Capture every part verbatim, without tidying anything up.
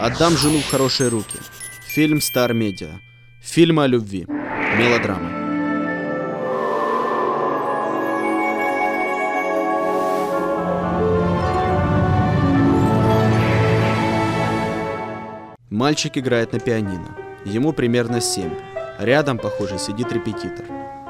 Отдам жену в хорошие руки. Фильм Star Media. Фильмы о любви. Мелодрамы. Мальчик играет на пианино. Ему примерно семь. Рядом, похоже, сидит репетитор.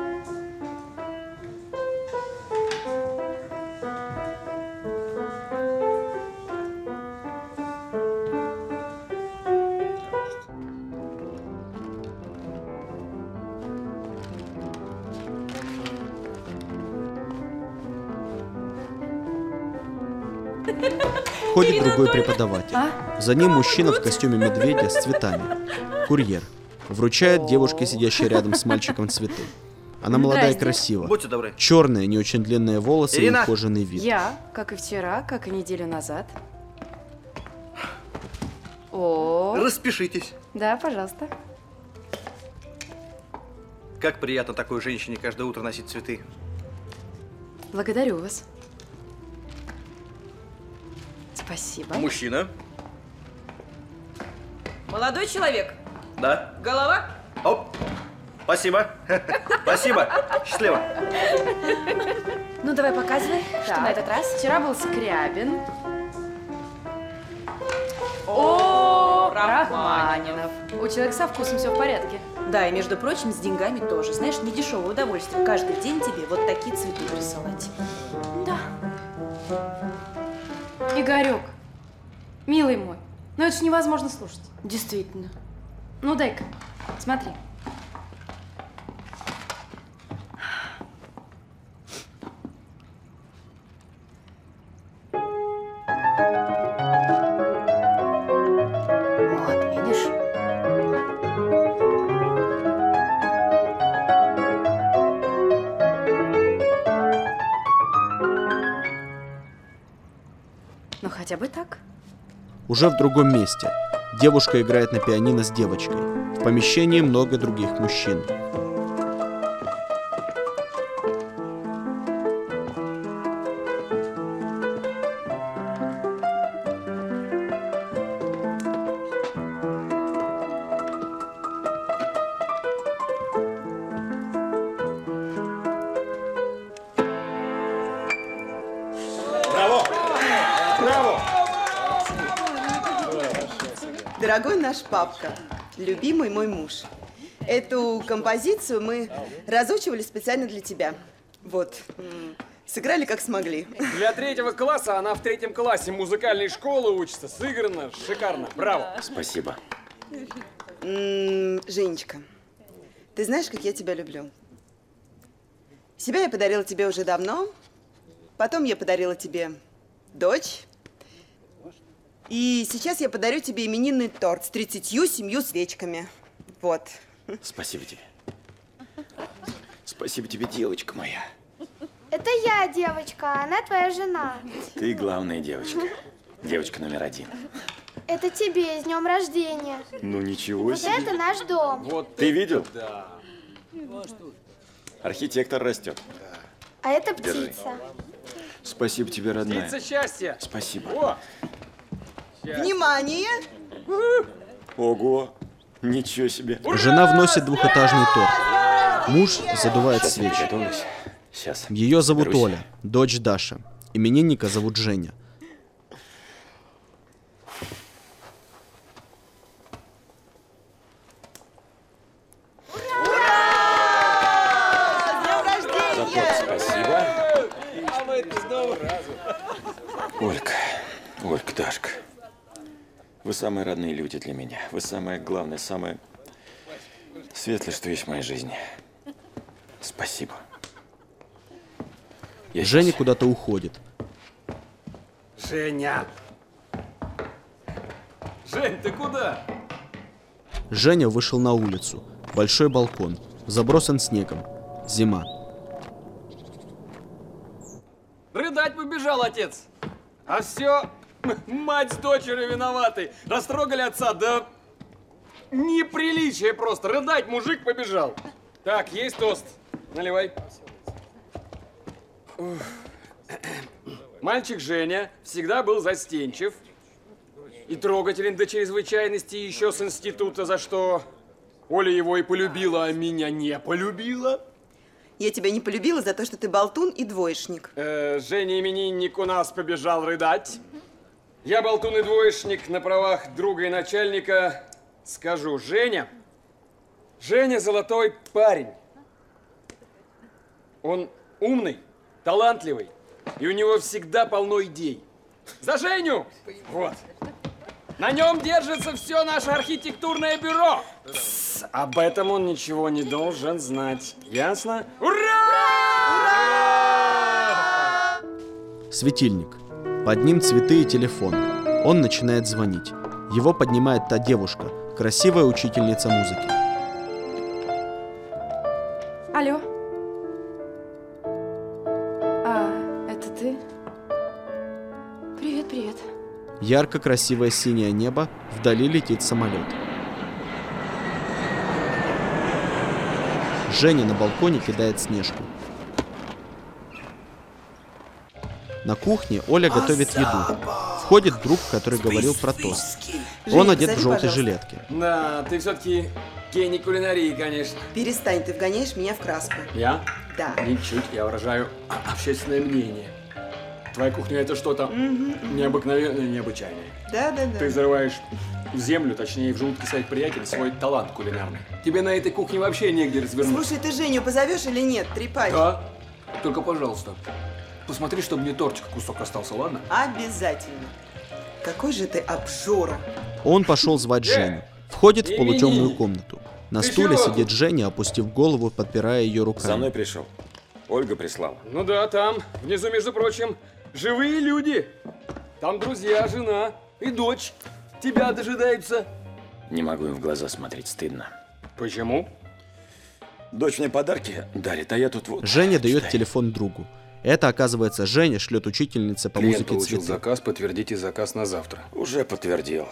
Входит другой преподаватель. За ним мужчина в костюме медведя с цветами. Курьер. Вручает девушке, сидящей рядом с мальчиком, цветы. Она молодая и красива. Будьте добры. Черные, не очень длинные волосы Ирина. и ухоженный вид. Я, как и вчера, как и неделю назад. О, Распишитесь. да, пожалуйста. Как приятно такой женщине каждое утро носить цветы. Благодарю вас. Спасибо. Мужчина. Молодой человек, Да. голова? Оп. Спасибо. Спасибо. Счастливо. Ну, давай показывай, что Так. на этот раз. Вчера был Скрябин. О, Рахманинов. У человека со вкусом все в порядке. Да, и между прочим, с деньгами тоже. Знаешь, не дешевое удовольствие каждый день тебе вот такие цветы присылать. Да. Игорек, милый мой, ну это ж невозможно слушать. Действительно. Ну дай-ка, смотри. Вот, видишь? Ну хотя бы так. Уже в другом месте. Девушка играет на пианино с девочкой. В помещении много других мужчин. Дорогой наш папка, любимый мой муж, эту композицию мы разучивали специально для тебя. Вот, м, сыграли как смогли. Для третьего класса она в третьем классе музыкальной школы учится. Сыграно шикарно. Браво. Спасибо. М, Женечка, ты знаешь, как я тебя люблю? Себя я подарила тебе уже давно, потом я подарила тебе дочь. И сейчас я подарю тебе именинный торт с тридцатью семью свечками. Вот. Спасибо тебе. Спасибо тебе, девочка моя. Это я, девочка, а она твоя жена. Ты главная девочка. Девочка номер один. Это тебе с днем рождения. Ну ничего Вот себе. это наш дом. Вот Ты видел? да. Архитектор растет. А это Держи. птица. Спасибо тебе, родная. Птица счастья. Спасибо. О, Внимание! Ого. Ничего себе. Жена вносит двухэтажный торт. Муж задувает Сейчас я свечи. готовлюсь. Сейчас. Ее зовут Берусь. Оля, дочь Даша. Именинника зовут Женя. За торт спасибо. Олька, Олька, Дашка. Вы самые родные люди для меня. Вы самое главное, самое светлое, что есть в моей жизни. Спасибо. Я Женя щас- куда-то уходит. Женя. Жень, ты куда? Женя вышел на улицу. Большой балкон. Забросан снегом. Зима. Рыдать побежал отец. А все, мать с дочерью виноваты. Растрогали отца, да неприличие просто. Рыдать мужик побежал. Так, есть тост. Наливай. Мальчик Женя всегда был застенчив. и трогателен до чрезвычайности еще с института, за что Оля его и полюбила, а меня не полюбила. Я тебя не полюбила за то, что ты болтун и двоечник. Э, Женя именинник у нас побежал рыдать. Я болтун и двоечник на правах друга и начальника. Скажу, Женя, Женя золотой парень. Он умный, талантливый, и у него всегда полно идей. За Женю! Вот. На нем держится все наше архитектурное бюро. Тс, об этом он ничего не должен знать. Ясно? Ура! Ура! Светильник. Под ним цветы и телефон. Он начинает звонить. Его поднимает та девушка, красивая учительница музыки. Алло. А, это ты? Привет, привет. Ярко-красивое синее небо, вдали летит самолет. Женя на балконе кидает снежку. На кухне Оля готовит еду. Входит друг, который говорил про тост. Он Женя, одет в позови, желтой пожалуйста. жилетке. Да, ты все-таки гений кулинарии, конечно. Перестань, ты вгоняешь меня в краску. Я? Да. Ничуть, я выражаю общественное мнение. Твоя кухня это что-то необыкновенное, необычайное. Да, да, да. Ты взрываешь в землю, точнее в желудке своих приятелей, свой талант кулинарный. Тебе на этой кухне вообще негде развернуть. Слушай, ты Женю позовешь или нет? Трепать. Да, только пожалуйста, посмотри, чтобы мне тортика кусок остался, ладно? Обязательно. Какой же ты обжора. Он пошел звать Женю. Входит в полутемную Именинник. комнату. На Ты стуле чего сидит тут? Женя, опустив голову, подпирая ее За руками. мной пришел. Ольга прислала. Ну да, там, внизу, между прочим, живые люди. Там друзья, жена и дочь тебя дожидаются. Не могу им в глаза смотреть, стыдно. Почему? Дочь мне подарки дарит, а я тут вот... Женя дает читай. телефон другу. Это, оказывается, Женя шлет учительнице по Клиент музыке получил цветы. заказ, подтвердите заказ на завтра. Уже подтвердил.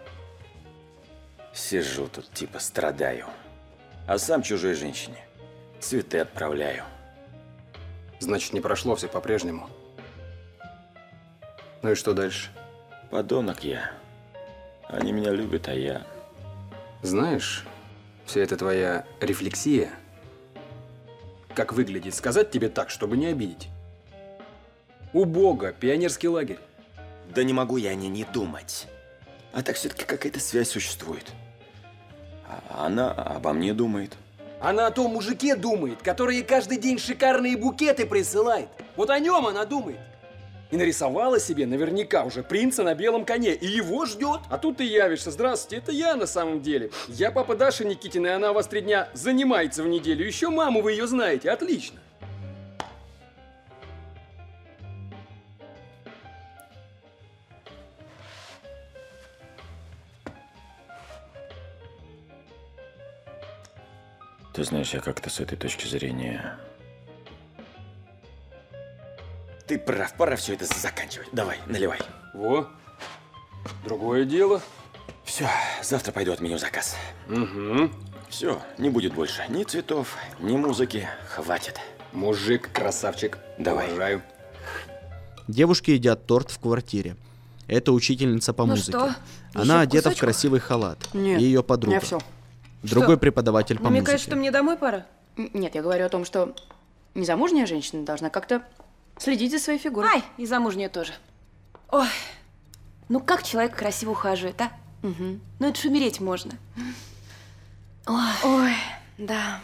Сижу тут, типа страдаю. А сам чужой женщине цветы отправляю. Значит, не прошло, все по-прежнему. Ну и что дальше? Подонок я. Они меня любят, а я... Знаешь, вся эта твоя рефлексия, как выглядит, сказать тебе так, чтобы не обидеть. Убого, пионерский лагерь. Да не могу я о ней не думать. А так все-таки какая-то связь существует. А она обо мне думает. Она о том мужике думает, который ей каждый день шикарные букеты присылает. Вот о нем она думает. И нарисовала себе наверняка уже принца на белом коне. И его ждет. А тут ты явишься. Здравствуйте, это я на самом деле. Я папа Даши Никитина, и она у вас три дня занимается в неделю. Еще маму вы ее знаете. Отлично. Ты знаешь, я как-то с этой точки зрения... Ты прав, пора все это заканчивать. Давай, наливай. Во. Другое дело. Все, завтра пойду отменю заказ. Угу. Все, не будет больше ни цветов, ни музыки. Хватит. Мужик, красавчик. Давай. Уважаю. Девушки едят торт в квартире. Это учительница по Ну музыке. что, Она еще одета в кусочку? красивый халат. Нет, И ее у подруга. меня все. Другой Что? преподаватель по Намекаешь, музыке. что мне домой пора? Нет, я говорю о том, что незамужняя женщина должна как-то следить за своей фигурой. Ай, и замужняя тоже. Ой, ну как человек красиво ухаживает, а? Угу. Ну это ж умереть можно. Ой. Ой, да.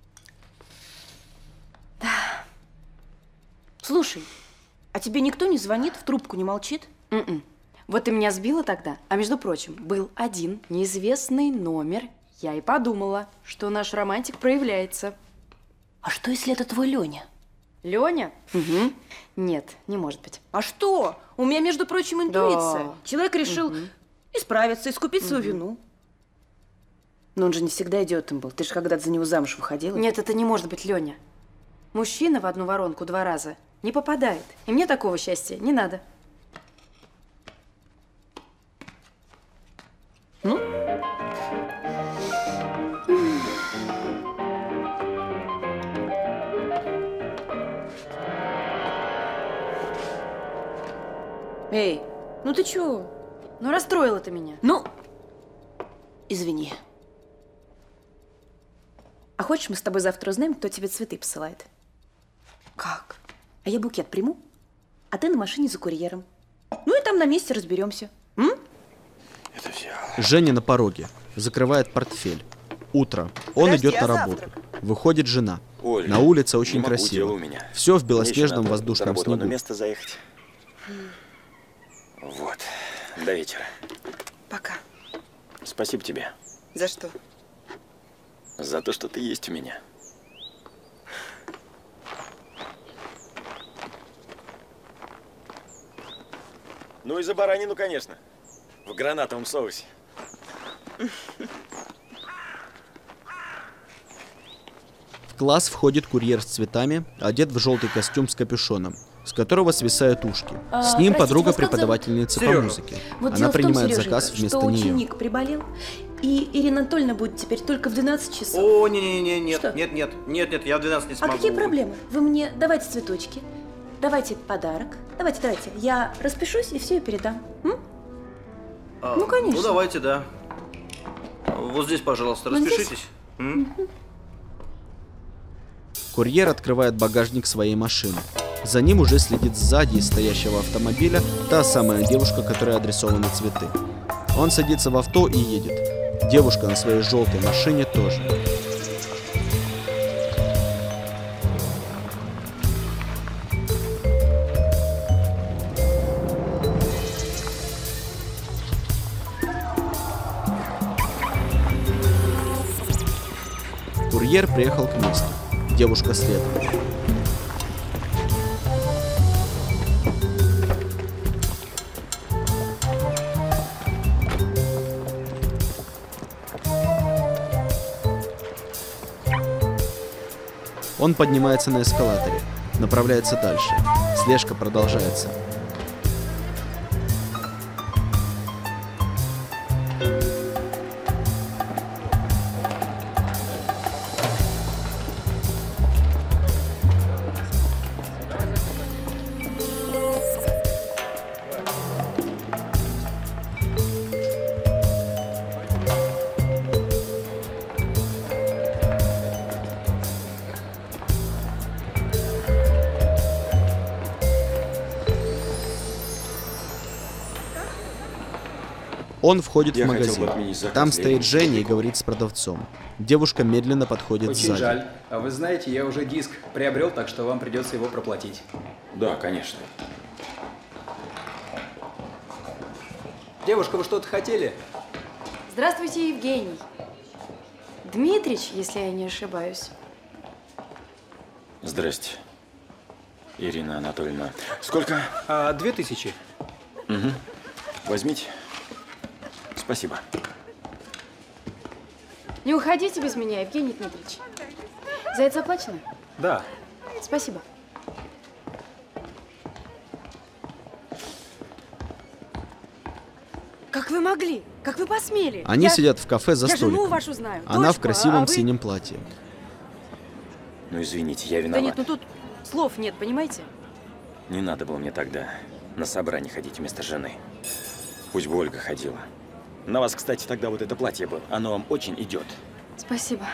Слушай, а тебе никто не звонит, в трубку не молчит? М-м. Вот ты меня сбила тогда. А между прочим, был один неизвестный номер. Я и подумала, что наш романтик проявляется. А что, если это твой Леня? Леня? Угу. Нет, не может быть. А что? У меня, между прочим, интуиция. Да. Человек решил исправиться, искупить свою вину. Но он же не всегда идиотом был. Ты же когда-то за него замуж выходила. Нет, это не может быть Леня. Мужчина в одну воронку два раза не попадает. И мне такого счастья не надо. Ну? Эй, ну ты чё? Ну, расстроила ты меня. Ну, извини. А хочешь, мы с тобой завтра узнаем, кто тебе цветы посылает? Как? А я букет приму, а ты на машине за курьером. Ну и там на месте разберемся. М? Это взял. Женя на пороге. Закрывает портфель. Утро. Он Подожди, идет а на работу. завтрак? Выходит жена. Оль, на улице не очень могу, дело красиво. у меня. Все в Мне еще белоснежном надо воздушном до работы в одно снегу. место заехать. Вот. До вечера. Пока. Спасибо тебе За что? за то, что ты есть у меня. Ну и за баранину, конечно. В гранатовом соусе. В класс входит курьер с цветами, одет в желтый костюм с капюшоном, с которого свисают ушки. А, С ним простите, подруга вас как зовут? преподавательницы по Сережа. музыке. Вот Она дело в том, принимает Сереженька, заказ вместо что нее. ученик приболел, и Ирина Анатольевна будет теперь только в двенадцать часов. О, не-не-не, нет, Что? нет, нет, нет, нет, я в двенадцать не А смогу. какие проблемы? Вы мне давайте цветочки, давайте подарок. Давайте, давайте. Я распишусь и все и передам. М? А, Ну, конечно. Ну, давайте, да. Вот здесь, пожалуйста, Вот здесь? распишитесь. М? Курьер открывает багажник своей машины. За ним уже следит сзади из стоящего автомобиля та самая девушка, которой адресованы цветы. Он садится в авто и едет. Девушка на своей желтой машине тоже. Курьер приехал к месту. Девушка следом. Он поднимается на эскалаторе, направляется дальше. Слежка продолжается. Он входит Я в хотел магазин. бы отменить заказ Там Ленина. стоит Женя и говорит с продавцом. Девушка медленно подходит Очень сзади. жаль. А вы знаете, я уже диск приобрел, так что вам придется его проплатить. Да, конечно. Девушка, вы что-то хотели? Здравствуйте, Евгений. Дмитрич, если я не ошибаюсь. Здрасте, Ирина Анатольевна. Сколько? А, две тысячи. Угу. Возьмите. Спасибо. Не уходите без меня, Евгений Дмитриевич. За это заплачено? Да. Спасибо. Как вы могли? Как вы посмели? Они Я- сидят в кафе за Я жену столиком. вашу знаю. Она в дочку, красивом а вы- синем платье. Ну, извините, я Да виноват. нет, ну тут слов нет, понимаете? Не надо было мне тогда на собрание ходить вместо жены. Пусть бы Ольга ходила. На вас, кстати, тогда вот это платье было. Оно вам очень идет. Спасибо.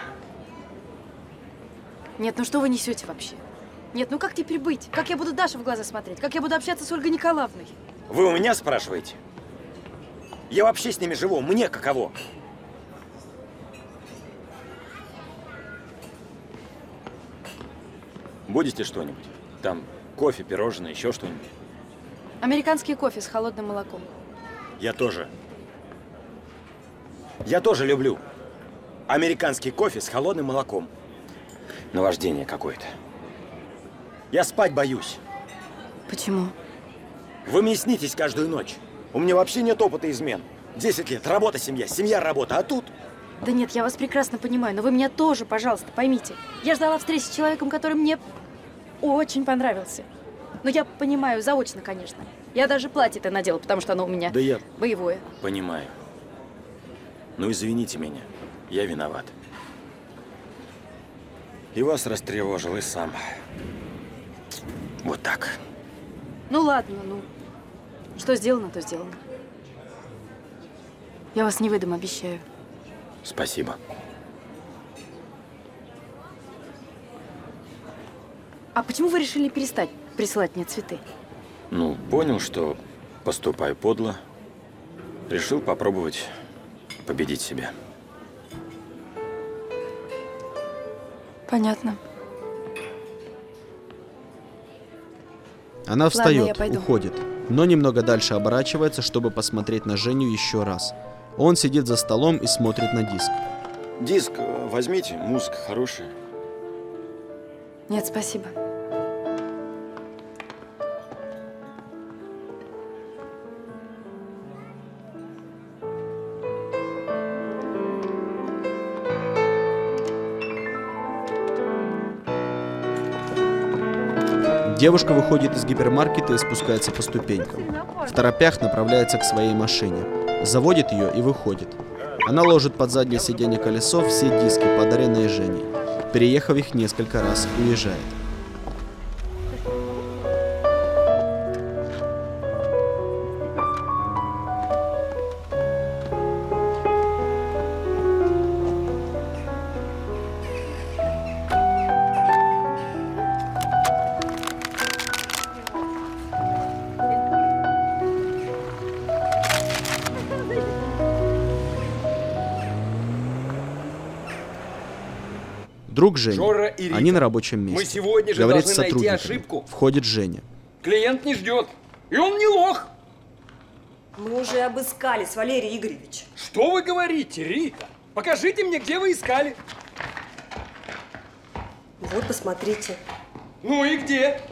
Нет, ну что вы несете вообще? Нет, ну как теперь быть? Как я буду Даше в глаза смотреть? Как я буду общаться с Ольгой Николаевной? Вы у меня спрашиваете? Я вообще с ними живу. Мне каково? Будете что-нибудь? Там кофе, пирожное, еще что-нибудь? Американский кофе с холодным молоком. Я тоже. Я тоже люблю. Американский кофе с холодным молоком. Наваждение какое-то. Я спать боюсь. Почему? Вы мне снитесь каждую ночь. У меня вообще нет опыта измен. Десять лет. Работа, семья. Семья, работа. А тут... Да нет, я вас прекрасно понимаю, но вы меня тоже, пожалуйста, поймите. Я ждала встречи с человеком, который мне очень понравился. Но я понимаю, заочно, конечно. Я даже платье-то надела, потому что оно у меня Да я боевое. понимаю. Ну, извините меня. Я виноват. И вас растревожил, и сам. Вот так. Ну ладно, ну. Что сделано, то сделано. Я вас не выдам, обещаю. Спасибо. А почему вы решили перестать присылать мне цветы? Ну, понял, что поступаю подло. Решил попробовать победить себя. Понятно. Она Ладно, встает, я пойду. уходит, но немного дальше оборачивается, чтобы посмотреть на Женю еще раз. Он сидит за столом и смотрит на диск. Диск возьмите, музыка хорошая. Нет, спасибо. Девушка выходит из гипермаркета и спускается по ступенькам. В торопях направляется к своей машине. Заводит ее и выходит. Она ложит под заднее сиденье колесо все диски, подаренные Женей. Переехав их несколько раз, уезжает. Друг Жени. Жора и Рита, Они на рабочем месте. мы сегодня же Говорит с должны найти сотрудниками. ошибку. Входит Женя. Клиент не ждет. И он не лох. Мы уже обыскались, Валерий Игоревич. Что вы говорите, Рита? Покажите мне, где вы искали. Вот, посмотрите. Ну и где?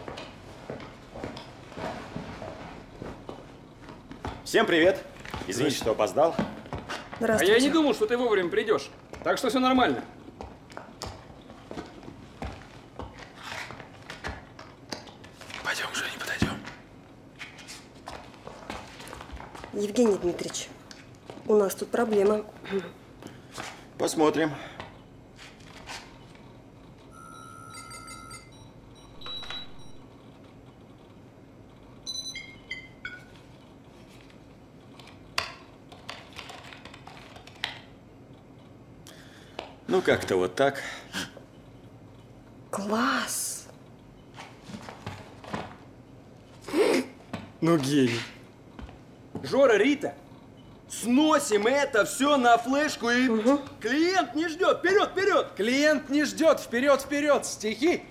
Всем привет. Извините, что опоздал. А Здравствуйте. я не думал, что ты вовремя придешь. Так что все нормально. Пойдем, Женя, подойдем. Евгений Дмитриевич, у нас тут проблема. Посмотрим. Ну, как-то вот так. Класс! Ну, гений. Жора, Рита, сносим это все на флешку и... Угу. Клиент не ждет. Вперед, вперед! Клиент не ждет. Вперед, вперед. Стихи.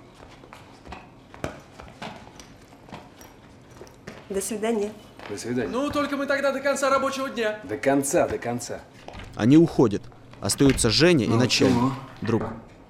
До свидания. До свидания. Ну, только мы тогда до конца рабочего дня. До конца, до конца. Они уходят. Остаются Женя и Ну, начальник. чего? Друг.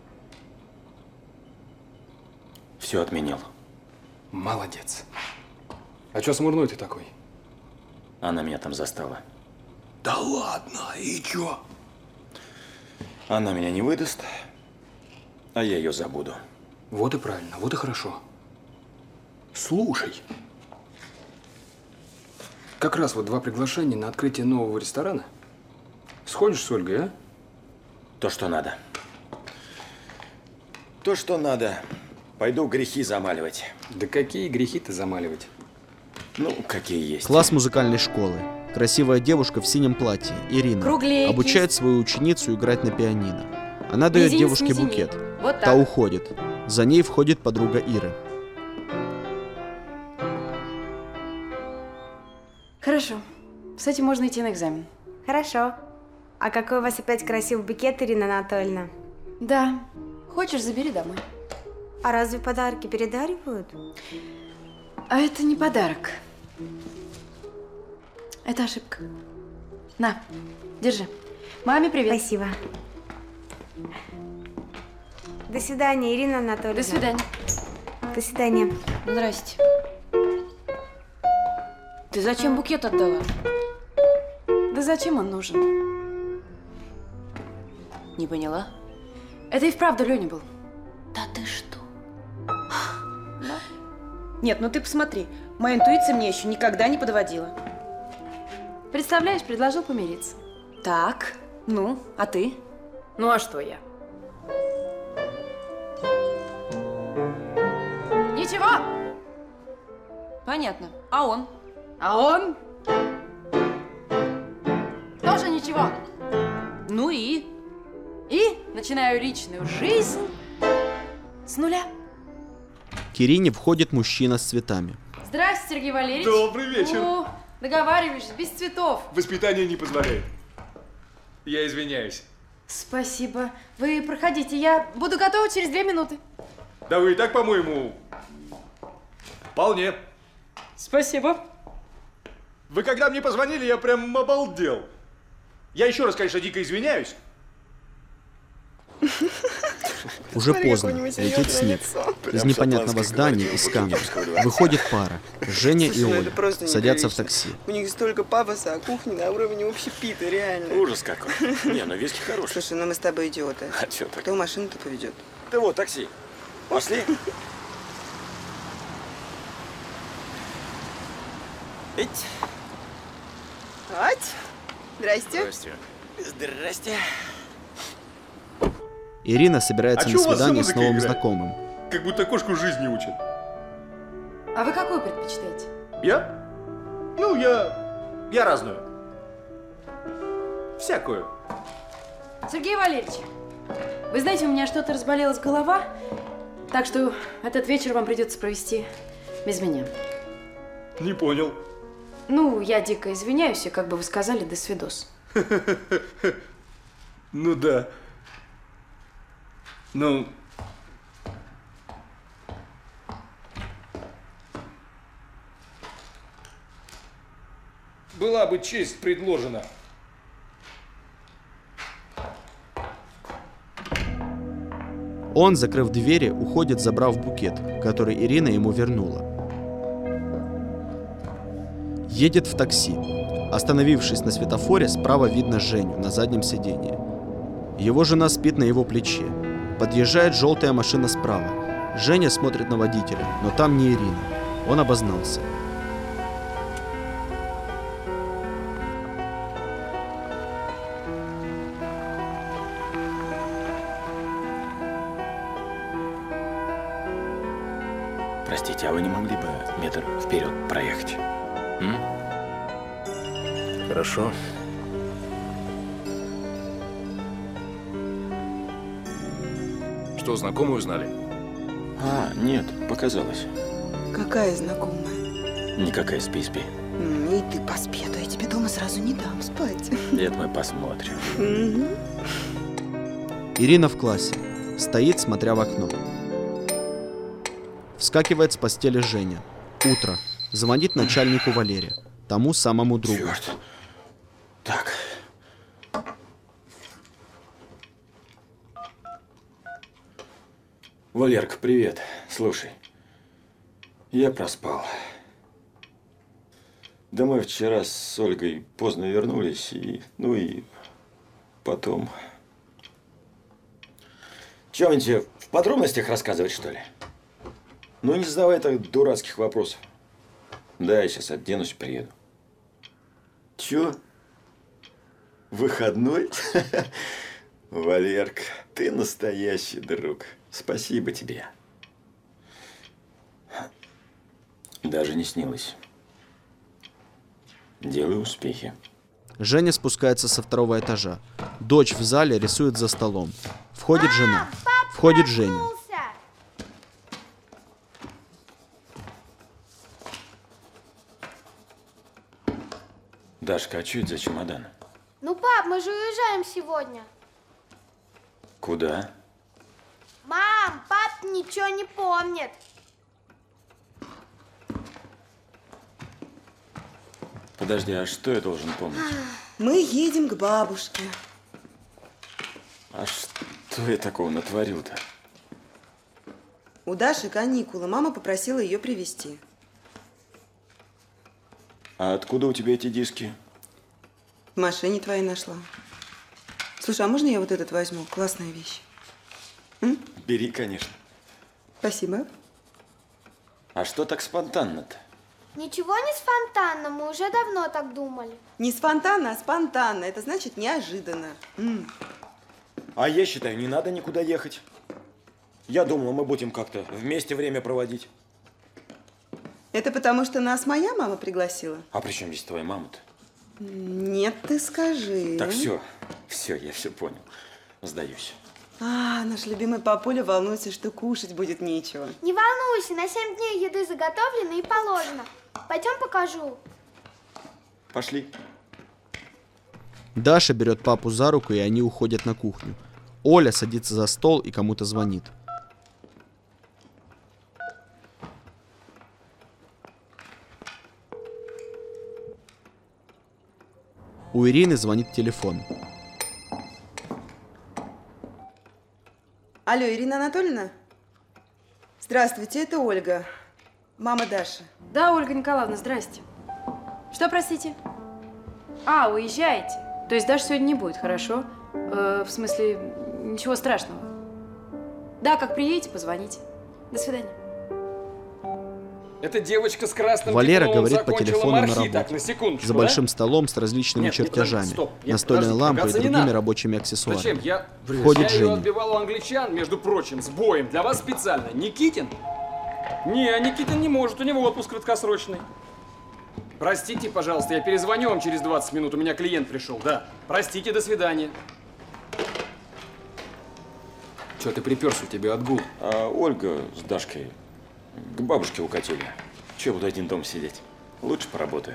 Все отменил. Молодец. А что смурной ты такой? Она меня там застала. Да ладно, и чё? Она меня не выдаст, а я ее забуду. Вот и правильно, вот и хорошо. Слушай. Как раз вот два приглашения на открытие нового ресторана. Сходишь с Ольгой, а? То, что надо. То, что надо. Пойду грехи замаливать. Да какие грехи-то замаливать? Ну, какие есть. Класс музыкальной школы. Красивая девушка в синем платье, Ирина, Кругленький. обучает свою ученицу играть на пианино. Она дает Мизинец, девушке мизинец. букет. Вот Та так. уходит. За ней входит подруга Иры. Хорошо. С этим можно идти на экзамен. Хорошо. А какой у вас опять красивый букет, Ирина Анатольевна? Да. Хочешь, забери домой. А разве подарки передаривают? А это не подарок. Это ошибка. На, держи. Маме привет. Спасибо. До свидания, Ирина Анатольевна. До свидания. До свидания. Здрасте. Ты зачем букет отдала? Да зачем он нужен? Не поняла? Это и вправду Леня был. Да ты что? Нет, ну ты посмотри. Моя интуиция мне еще никогда не подводила. Представляешь, предложил помириться. Так, ну, а ты? Ну а что я? Ничего. Понятно. А он? А он? Тоже ничего. Ничего. Ну и? И начинаю личную жизнь с нуля. К Ирине входит мужчина с цветами. Здрасте, Сергей Валерьевич. Добрый вечер. О, договариваешься, без цветов. Воспитание не позволяет. Я извиняюсь. Спасибо. Вы проходите, я буду готова через две минуты. Да вы и так, по-моему, вполне. Спасибо. Вы когда мне позвонили, я прям обалдел. Я еще раз, конечно, дико извиняюсь. Уже поздно, летит снег. Из непонятного здания, из камня, выходит пара. Женя и Слушай, ну Оля это просто садятся в неприлично. такси. У них столько пафоса, а кухня на уровне общепита, реально. Ужас какой. Не, ну виски хороший. Слушай, ну мы с тобой идиоты. А чё так? Кто машину-то поведет? Да вот, такси. Пошли. Эть. Ать! Здрасте. Здрасте. Здрасте. Ирина собирается А на чё у вас за свидание с музыка новым играет? знакомым. Как будто кошку жизни учат. А вы какую предпочитаете? Я? Ну, я... Я разную. Всякую. Сергей Валерьевич, вы знаете, у меня что-то разболелась голова, так что этот вечер вам придется провести без меня. Не понял. Ну, я дико извиняюсь, и, как бы вы сказали, до свидос. Ну да. Ну... Была бы честь предложена. Он, закрыв двери, уходит, забрав букет, который Ирина ему вернула. Едет в такси. Остановившись на светофоре, справа видно Женю на заднем сиденье. Его жена спит на его плече. Подъезжает желтая машина справа. Женя смотрит на водителя, но там не Ирина. Он обознался. Простите, а вы не могли бы метр вперед проехать? М? Хорошо. Что, знакомую узнали? А, нет, показалось. Какая знакомая? Никакая спи-спи. М, И ты поспи, а то я тебе дома сразу не дам спать. Нет, мы посмотрим. Мгм. Ирина в классе. Стоит, смотря в окно. Вскакивает с постели Женя. Утро. Звонит начальнику Валере. Тому самому другу. Черт. Так. Валерка, привет. Слушай, я проспал. Домой вчера с Ольгой поздно вернулись, и, ну и потом... Че, он тебе в подробностях рассказывать, что ли? Ну, не задавай так дурацких вопросов. Да, я сейчас оденусь, приеду. Чё? Выходной? Валерка, ты настоящий друг. Спасибо тебе. Даже не снилось. Делаю успехи. Женя спускается со второго этажа. Дочь в зале рисует за столом. Входит жена. Входит Женя. Дашка, а что это за чемодан? Ну, пап, мы же уезжаем сегодня. Куда? Мам, пап ничего не помнит. Подожди, а что я должен помнить? Мы едем к бабушке. А что я такого натворил-то? У Даши каникулы. Мама попросила ее привезти. А откуда у тебя эти диски? В машине твоей нашла. Слушай, а можно я вот этот возьму? Классная вещь. М? Бери, конечно. Спасибо. А что так спонтанно-то? Ничего не с фонтаном, мы уже давно так думали. Не спонтанно, а спонтанно. Это значит неожиданно. М. А я считаю, не надо никуда ехать. Я думал, мы будем как-то вместе время проводить. Это потому, что нас моя мама пригласила? А при чем здесь твоя мама-то? Нет, ты скажи. Так, все, все, я все понял. Сдаюсь. А, наш любимый папуля волнуется, что кушать будет нечего. Не волнуйся, на семь дней еды заготовлено и положено. Пойдем покажу. Пошли. Даша берет папу за руку, и они уходят на кухню. Оля садится за стол и кому-то звонит. У Ирины звонит телефон. Алло, Ирина Анатольевна? Здравствуйте, это Ольга, мама Даши. Да, Ольга Николаевна, здрасте. Что, простите? А, уезжаете? То есть Даши сегодня не будет, хорошо? Э, в смысле, ничего страшного. Да, как приедете, позвоните. До свидания. Эта девочка с красным Валера дипломом говорит по закончила телефону на МАРХИ, работе. так, на секундочку, За да? большим столом с различными Нет, нет, чертежами, подожди, стоп. Нет, настольной подожди, лампой и ругаться не другими надо. рабочими аксессуарами. Зачем? Я, Входит я ее Женя. отбивал у англичан, между прочим, с боем. Для вас специально. Никитин? Не, Никитин не может, у него отпуск краткосрочный. Простите, пожалуйста, я перезвоню вам через двадцать минут, у меня клиент пришел, да. Простите, до свидания. Че ты приперся, у тебя отгул? А Ольга с Дашкой к бабушке укатили. Че буду один дома сидеть? Лучше поработаю.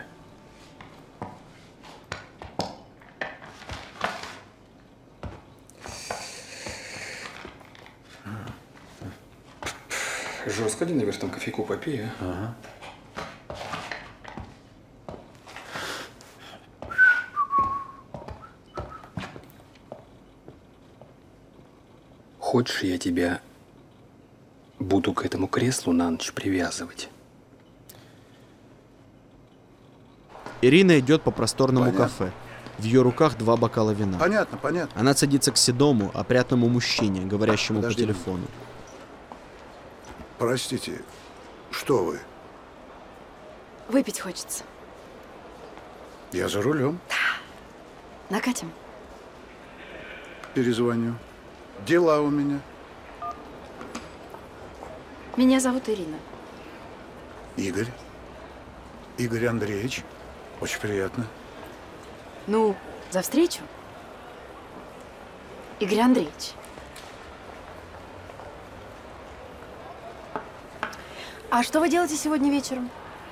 Жо, сходи наверх, там кофейку попей, а? Ага. Хочешь, я тебя буду к этому креслу на ночь привязывать? Ирина идет по просторному Понятно. кафе. В ее руках два бокала вина. Понятно, понятно. Она садится к седому, опрятному мужчине, говорящему Подожди по телефону. Простите, что вы? Выпить хочется. Я за рулем. Накатим? Перезвоню. Дела у меня. Меня зовут Ирина. Игорь. Игорь Андреевич. Очень приятно. Ну, за встречу. Игорь Андреевич. А что вы делаете сегодня вечером?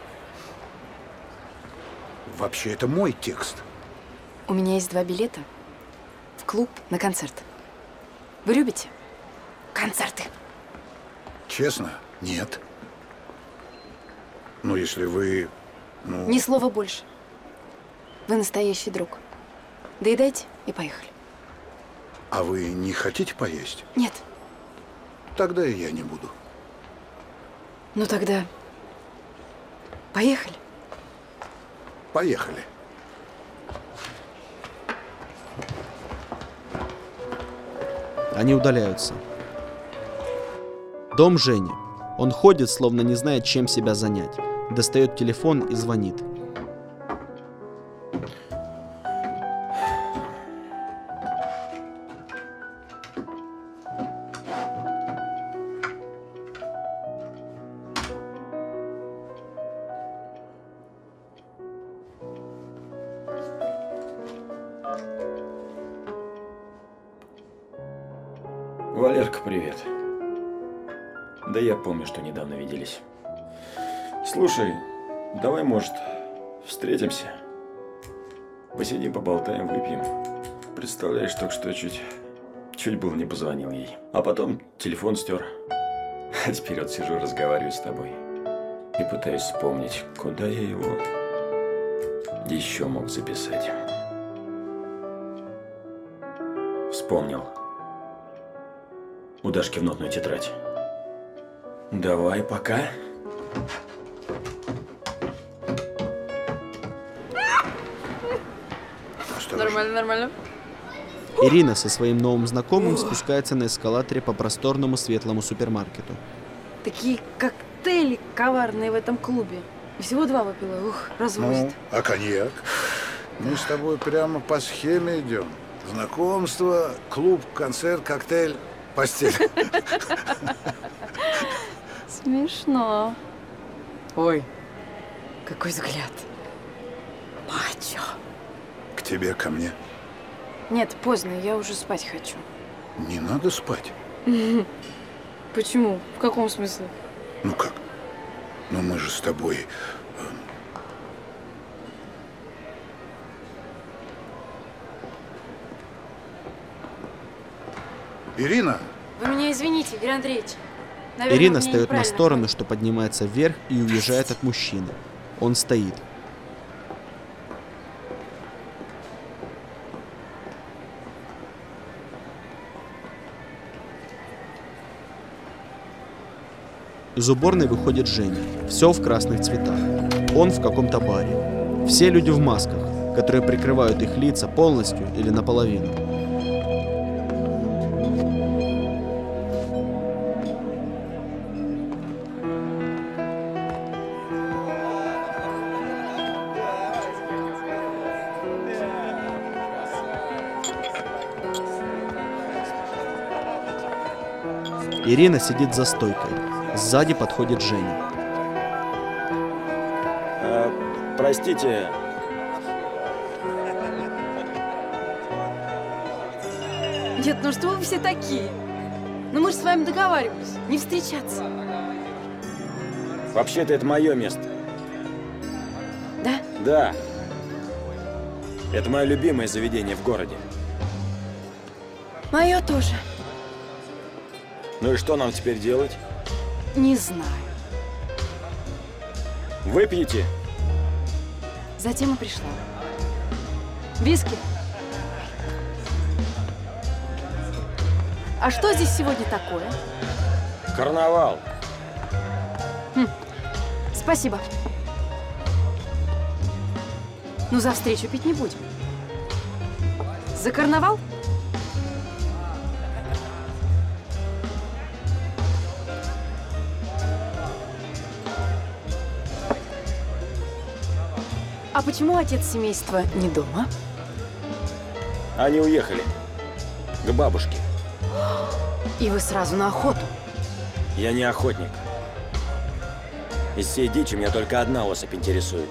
Вообще, это мой текст. У меня есть два билета в клуб на концерт. Вы любите концерты? Честно? Нет. Ну, если вы... Ну... Ни слова больше. Вы настоящий друг. Доедайте и поехали. А вы не хотите поесть? Нет. Тогда и я не буду. Ну тогда поехали. Поехали. Они удаляются. Дом Жени. Он ходит, словно не знает, чем себя занять. Достает телефон и звонит. Валерка, привет. Да я помню, что недавно виделись. Слушай, давай, может, встретимся? Посидим, поболтаем, выпьем. Представляешь, только что чуть, чуть было не позвонил ей. А потом телефон стер. А теперь вот сижу, разговариваю с тобой. И пытаюсь вспомнить, куда я его еще мог записать. Вспомнил. У Дашки в нотную тетрадь. Давай, пока. Нормально, нормально. Ирина со своим новым знакомым спускается на эскалаторе по просторному светлому супермаркету. Такие коктейли коварные в этом клубе. И всего два выпила. Ух, развозит. Ну, а коньяк? Мы с тобой прямо по схеме идем. Знакомство, клуб, концерт, коктейль, постель. Смешно. Ой, какой взгляд. Мачо. тебе ко мне? Нет, поздно, я уже спать хочу. Не надо спать. Почему? В каком смысле? Ну как? Ну мы же с тобой... Ирина! Вы меня извините, Игорь Андреевич. Наверное, Ирина меня встает на неправильно сторону, что поднимается вверх и уезжает от мужчины. Он стоит. Из уборной выходит Женя. Все в красных цветах. Он в каком-то баре. Все люди в масках, которые прикрывают их лица полностью или наполовину. Ирина сидит за стойкой. Сзади подходит Женя. А, простите. Нет, ну что вы все такие? Ну мы же с вами договаривались, не встречаться. Вообще-то это мое место. Да? Да. Это мое любимое заведение в городе. Мое тоже. Ну и что нам теперь делать? Не знаю. Выпьете? Затем и пришла. Виски? А что здесь сегодня такое? Карнавал. Хм. Спасибо. Ну, за встречу пить не будем. За карнавал? А почему отец семейства не дома? Они уехали. К бабушке. И вы сразу на охоту? Я не охотник. Из всей дичи меня только одна особь интересует.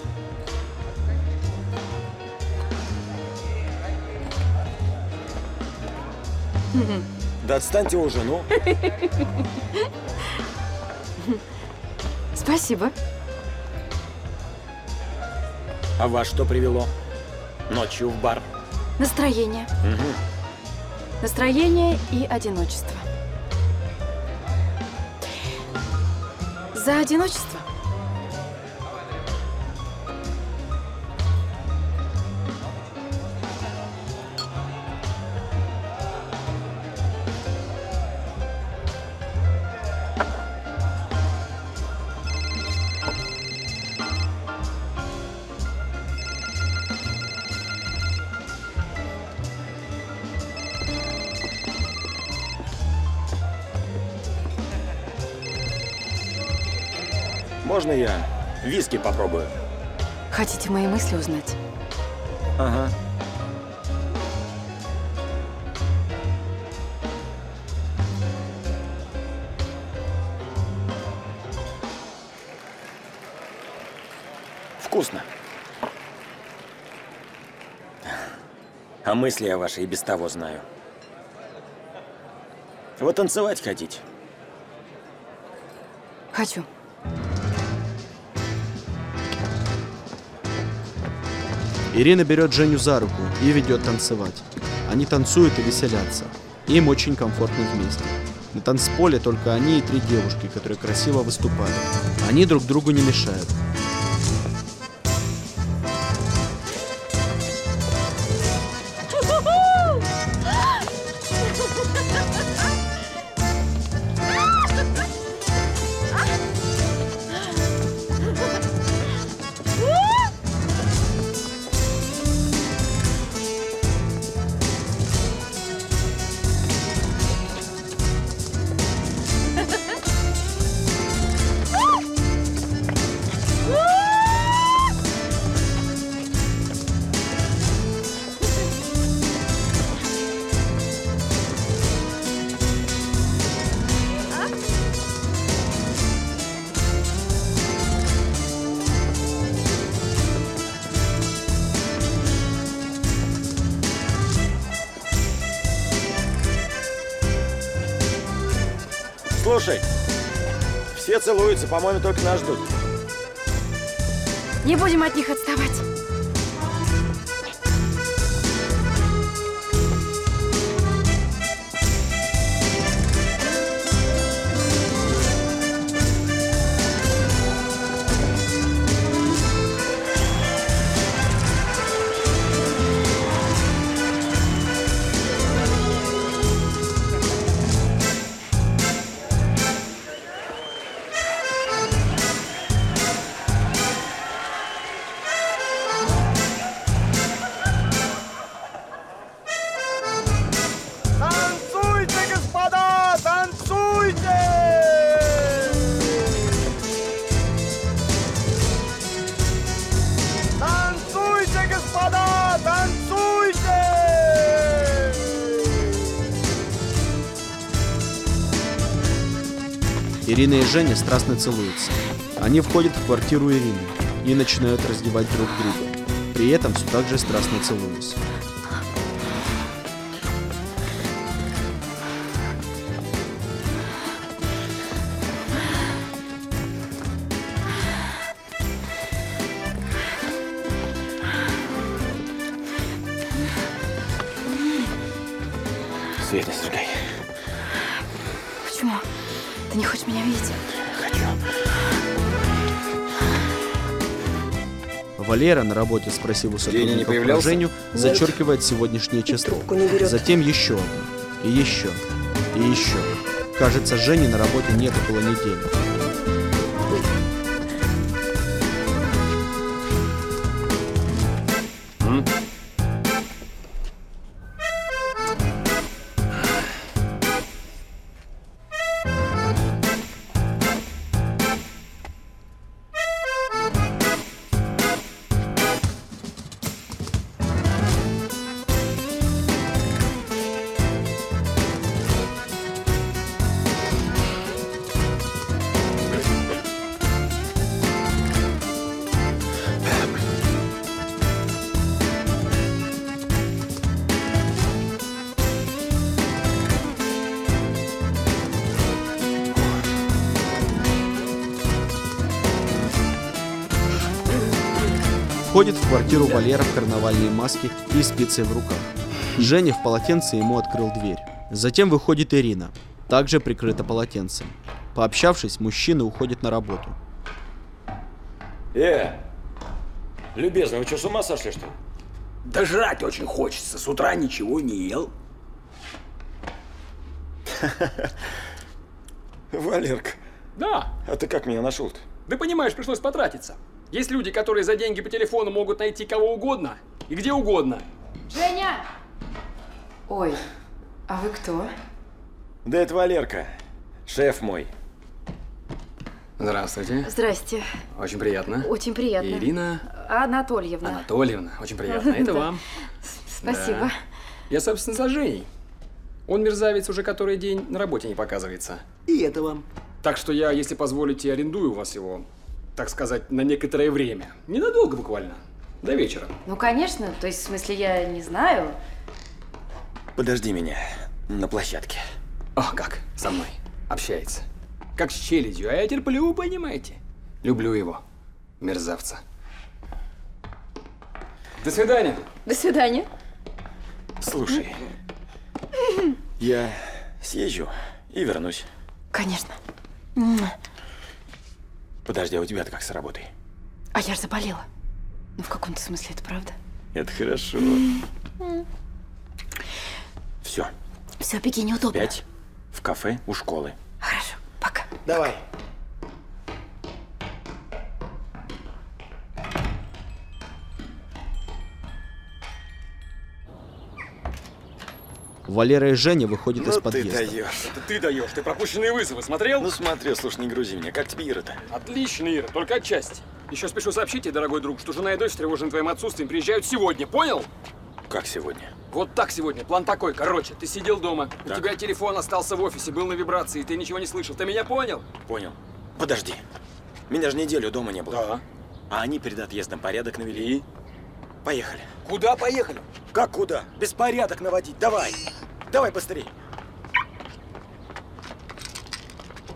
Да отстаньте уже, ну. Спасибо. А вас что привело? Ночью в бар. Настроение. Угу. Настроение и одиночество. За одиночество. Можно я виски попробую? Хотите мои мысли узнать? Ага. Вкусно. А мысли я ваши и без того знаю. Вы танцевать хотите? Хочу. Ирина берет Женю за руку и ведет танцевать. Они танцуют и веселятся. Им очень комфортно вместе. На танцполе только они и три девушки, которые красиво выступают. Они друг другу не мешают. слушай. Все целуются, по-моему, только нас ждут. Не будем от них отставать. Ирина и Женя страстно целуются. Они входят в квартиру Ирины и начинают раздевать друг друга, при этом все так же страстно целуясь. Свет не зажигай. Почему? Ты не хочешь меня видеть? Хочу. Валера на работе, спросив у сотрудников про Женю, зачеркивает сегодняшнее число. Затем еще одно. И еще. И еще. Кажется, Жени на работе нет около недели. М? Входит в квартиру Валера в карнавальной маске и с пиццей в руках. Женя в полотенце ему открыл дверь. Затем выходит Ирина, также прикрыта полотенцем. Пообщавшись, мужчины уходят на работу. Э, любезный, вы что, с ума сошли, что ли? Да жрать очень хочется. С утра ничего не ел. Валерка. Да. А ты как меня нашел-то? Да понимаешь, пришлось потратиться. Есть люди, которые за деньги по телефону могут найти кого угодно и где угодно. Женя! Ой, а вы кто? Да это Валерка, шеф мой. Здравствуйте. Здрасте. Очень приятно. Очень приятно. Ирина Анатольевна. Анатольевна. Очень приятно. Это вам. Спасибо. Да. Я, собственно, за Женей. Он мерзавец уже который день на работе не показывается. И это вам. Так что я, если позволите, арендую у вас его, так сказать, на некоторое время. Ненадолго буквально. До вечера. Ну, конечно. То есть, в смысле, я не знаю. Подожди меня на площадке. О, как со мной общается. Как с челядью. А я терплю, понимаете? Люблю его. Мерзавца. До свидания. До свидания. Слушай, я съезжу и вернусь. Конечно. Подожди, а у тебя-то как с работой? А я же заболела. Ну, в каком-то смысле это правда. Это хорошо. Все. Все, беги, неудобно. Пять. В кафе у школы. Хорошо, пока. Давай. Валера и Женя выходят Ну из ты подъезда. даешь. Это ты даешь. Ты пропущенные вызовы смотрел? Ну смотри, слушай, не грузи меня. Как тебе Ира-то? Отлично, Ира, только отчасти. Еще спешу сообщить тебе, дорогой друг, что жена и дочь, встревоженные твоим отсутствием, приезжают сегодня, понял? Как сегодня? Вот так сегодня. План такой. Короче, ты сидел дома, Так. у тебя телефон остался в офисе, был на вибрации, ты ничего не слышал. Ты меня понял? Понял. Подожди. Меня же неделю дома не было. Да. А они перед отъездом порядок навели. И? Поехали. Куда поехали? Как куда? Беспорядок наводить. Давай. Давай быстрей.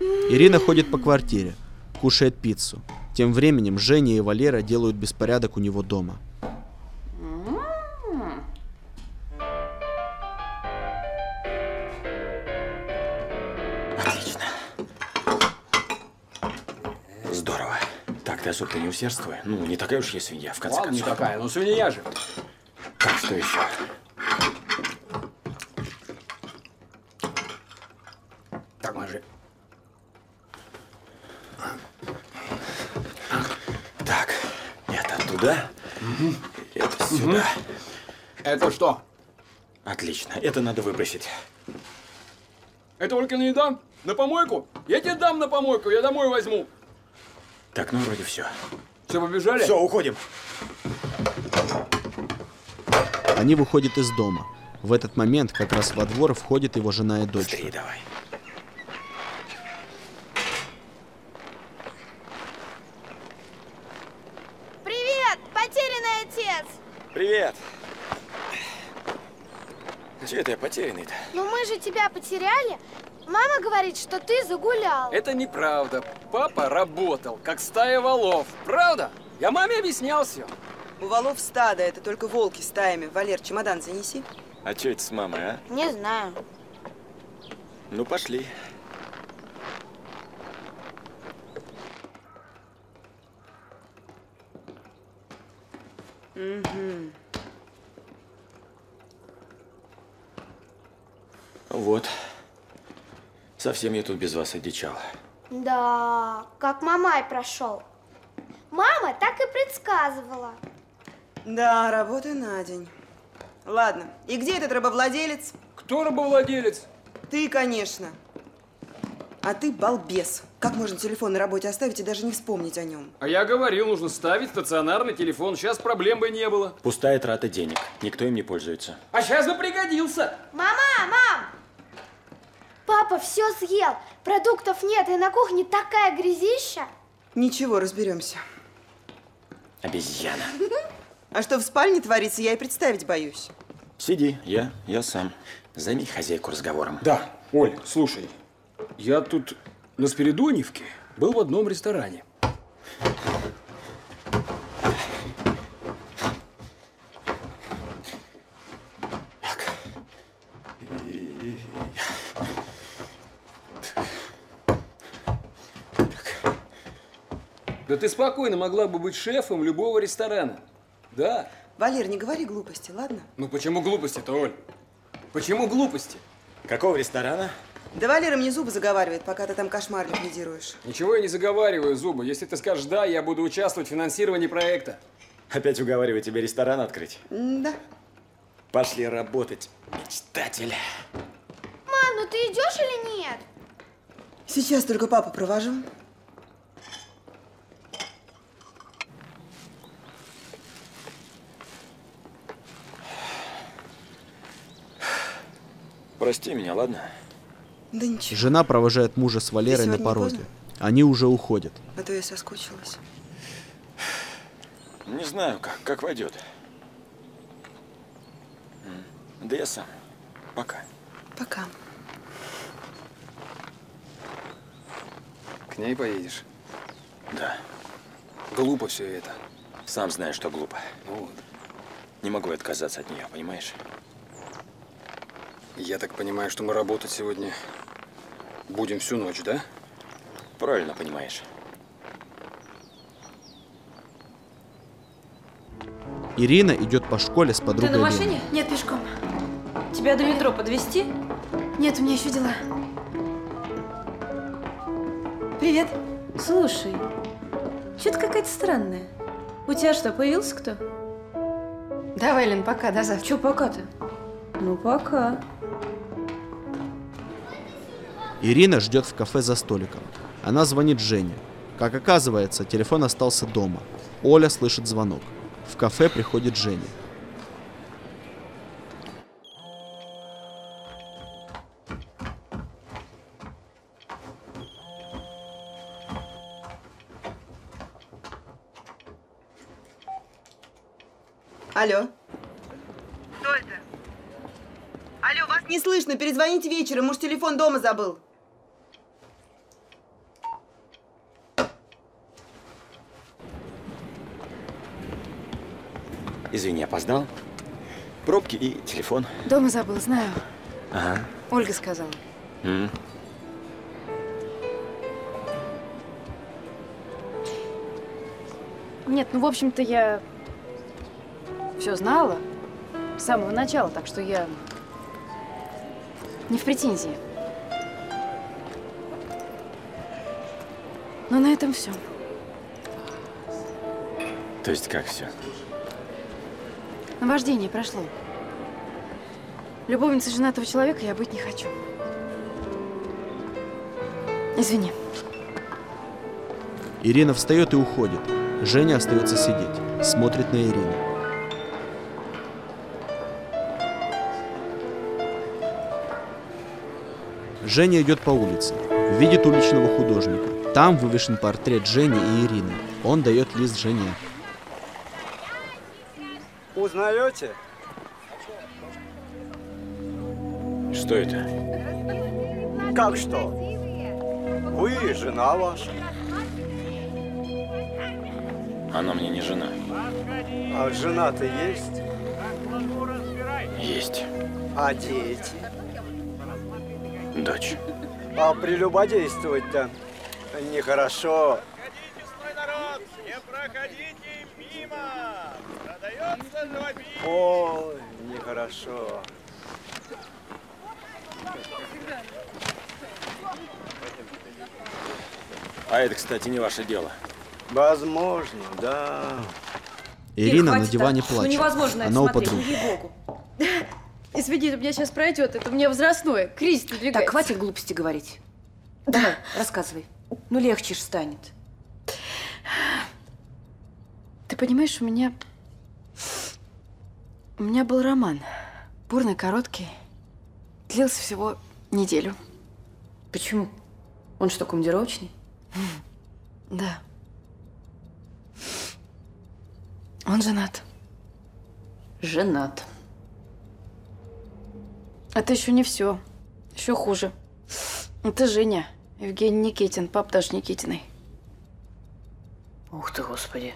Ирина ходит по квартире, кушает пиццу. Тем временем Женя и Валера делают беспорядок у него дома. Отлично. Здорово. Так, ты особо не усердствуй. Ну, не такая уж я свинья, в конце Ладно, концов. не такая, но свинья же. Так, что еще? Так, мажи. Так, это туда, угу. Это сюда. Угу. Это что? Отлично, это надо выбросить. Это только не дам? На помойку? Я тебе дам на помойку, я домой возьму. Так, ну вроде все. Все, побежали? Все, уходим. Они выходят из дома. В этот момент как раз во двор входит его жена и дочь. Быстрее давай. Привет, потерянный отец! Привет. Че это я потерянный-то? Ну мы же тебя потеряли. Мама говорит, что ты загулял. Это неправда. Папа работал, как стая волов. Правда? Я маме объяснял все. У волов стадо, это только волки стаями. Валер, чемодан занеси. А че это с мамой, а? Не знаю. Ну, пошли. Угу. Вот. Совсем я тут без вас одичал. Да, как Мамай прошел. Мама так и предсказывала. Да, работай на день. Ладно, и где этот рабовладелец? Кто рабовладелец? Ты, конечно. А ты балбес. Как можно телефон на работе оставить и даже не вспомнить о нем? А я говорил, нужно ставить стационарный телефон. Сейчас проблем бы не было. Пустая трата денег. Никто им не пользуется. А сейчас бы пригодился. Мама, мам! Папа все съел. Продуктов нет, и на кухне такая грязища. Ничего, разберемся. Обезьяна. А что в спальне творится, я и представить боюсь. Сиди, я, я сам. Займи хозяйку разговором. Да, Оль, слушай, я тут на Спиридоневке был в одном ресторане. Да ты спокойно могла бы быть шефом любого ресторана. Да. Валер, не говори глупости, ладно? Ну почему глупости-то, Оль? Почему глупости? Какого ресторана? Да Валера мне зубы заговаривает, пока ты там кошмар ликвидируешь. Ничего я не заговариваю, зубы. Если ты скажешь «да», я буду участвовать в финансировании проекта. Опять уговариваю тебя ресторан открыть? Да. Пошли работать, мечтатель. Мам, ну ты идешь или нет? Сейчас только папу провожу. Прости меня, ладно? Да ничего. Жена провожает мужа с Валерой на пороге. Они уже уходят. А то я соскучилась. Не знаю, как, как войдет. Да я сам. Пока. Пока. К ней поедешь? Да. Глупо все это. Сам знаешь, что глупо. Ну вот. Не могу отказаться от нее, понимаешь? Я так понимаю, что мы работать сегодня будем всю ночь, да? Правильно понимаешь. Ирина идет по школе с подругой Ты на машине? Леной. Нет, пешком. Тебя до метро подвезти? Нет, у меня еще дела. Привет. Слушай, что-то какая-то странная. У тебя что, появился кто? Давай, Лен, пока, до завтра. Че пока-то? Ну, пока. Ирина ждет в кафе за столиком. Она звонит Жене. Как оказывается, телефон остался дома. Оля слышит звонок. В кафе приходит Женя. Алло. Кто это? Алло, вас не слышно. Перезвоните вечером. Муж телефон дома забыл. Извини, опоздал. Пробки и телефон. Дома забыл, знаю. Ага. Ольга сказала. М. Нет, ну, в общем-то, я все знала с самого начала, так что я не в претензии. Но на этом все. То есть как все? Наваждение прошло. Любовницей женатого человека я быть не хочу. Извини. Ирина встает и уходит. Женя остается сидеть, смотрит на Ирину. Женя идет по улице, видит уличного художника. Там вывешен портрет Жени и Ирины. Он дает лист Жене. Узнаете? Что это? Как что? Вы и жена ваша. Она мне не жена. А жена-то есть? Есть. А дети? Дочь. А прелюбодействовать-то нехорошо. Ой, нехорошо. А это, кстати, не ваше дело. Возможно, да. Ирина Ир, на диване так. плачет. Ну, невозможно это Она у смотреть, подруги. ей-богу. Извини, у меня сейчас пройдет, это мне возрастное, кризис надвигается. Так, хватит глупости говорить. Давай, рассказывай. Ну, легче ж станет. Ты понимаешь, у меня... У меня был роман. Бурный, короткий. Длился всего неделю. Почему? Он что, командировочный? Да. Он женат. Женат. Это еще не все. Еще хуже. Это Женя. Евгений Никитин, пап Даши Никитиной. Ух ты, Господи.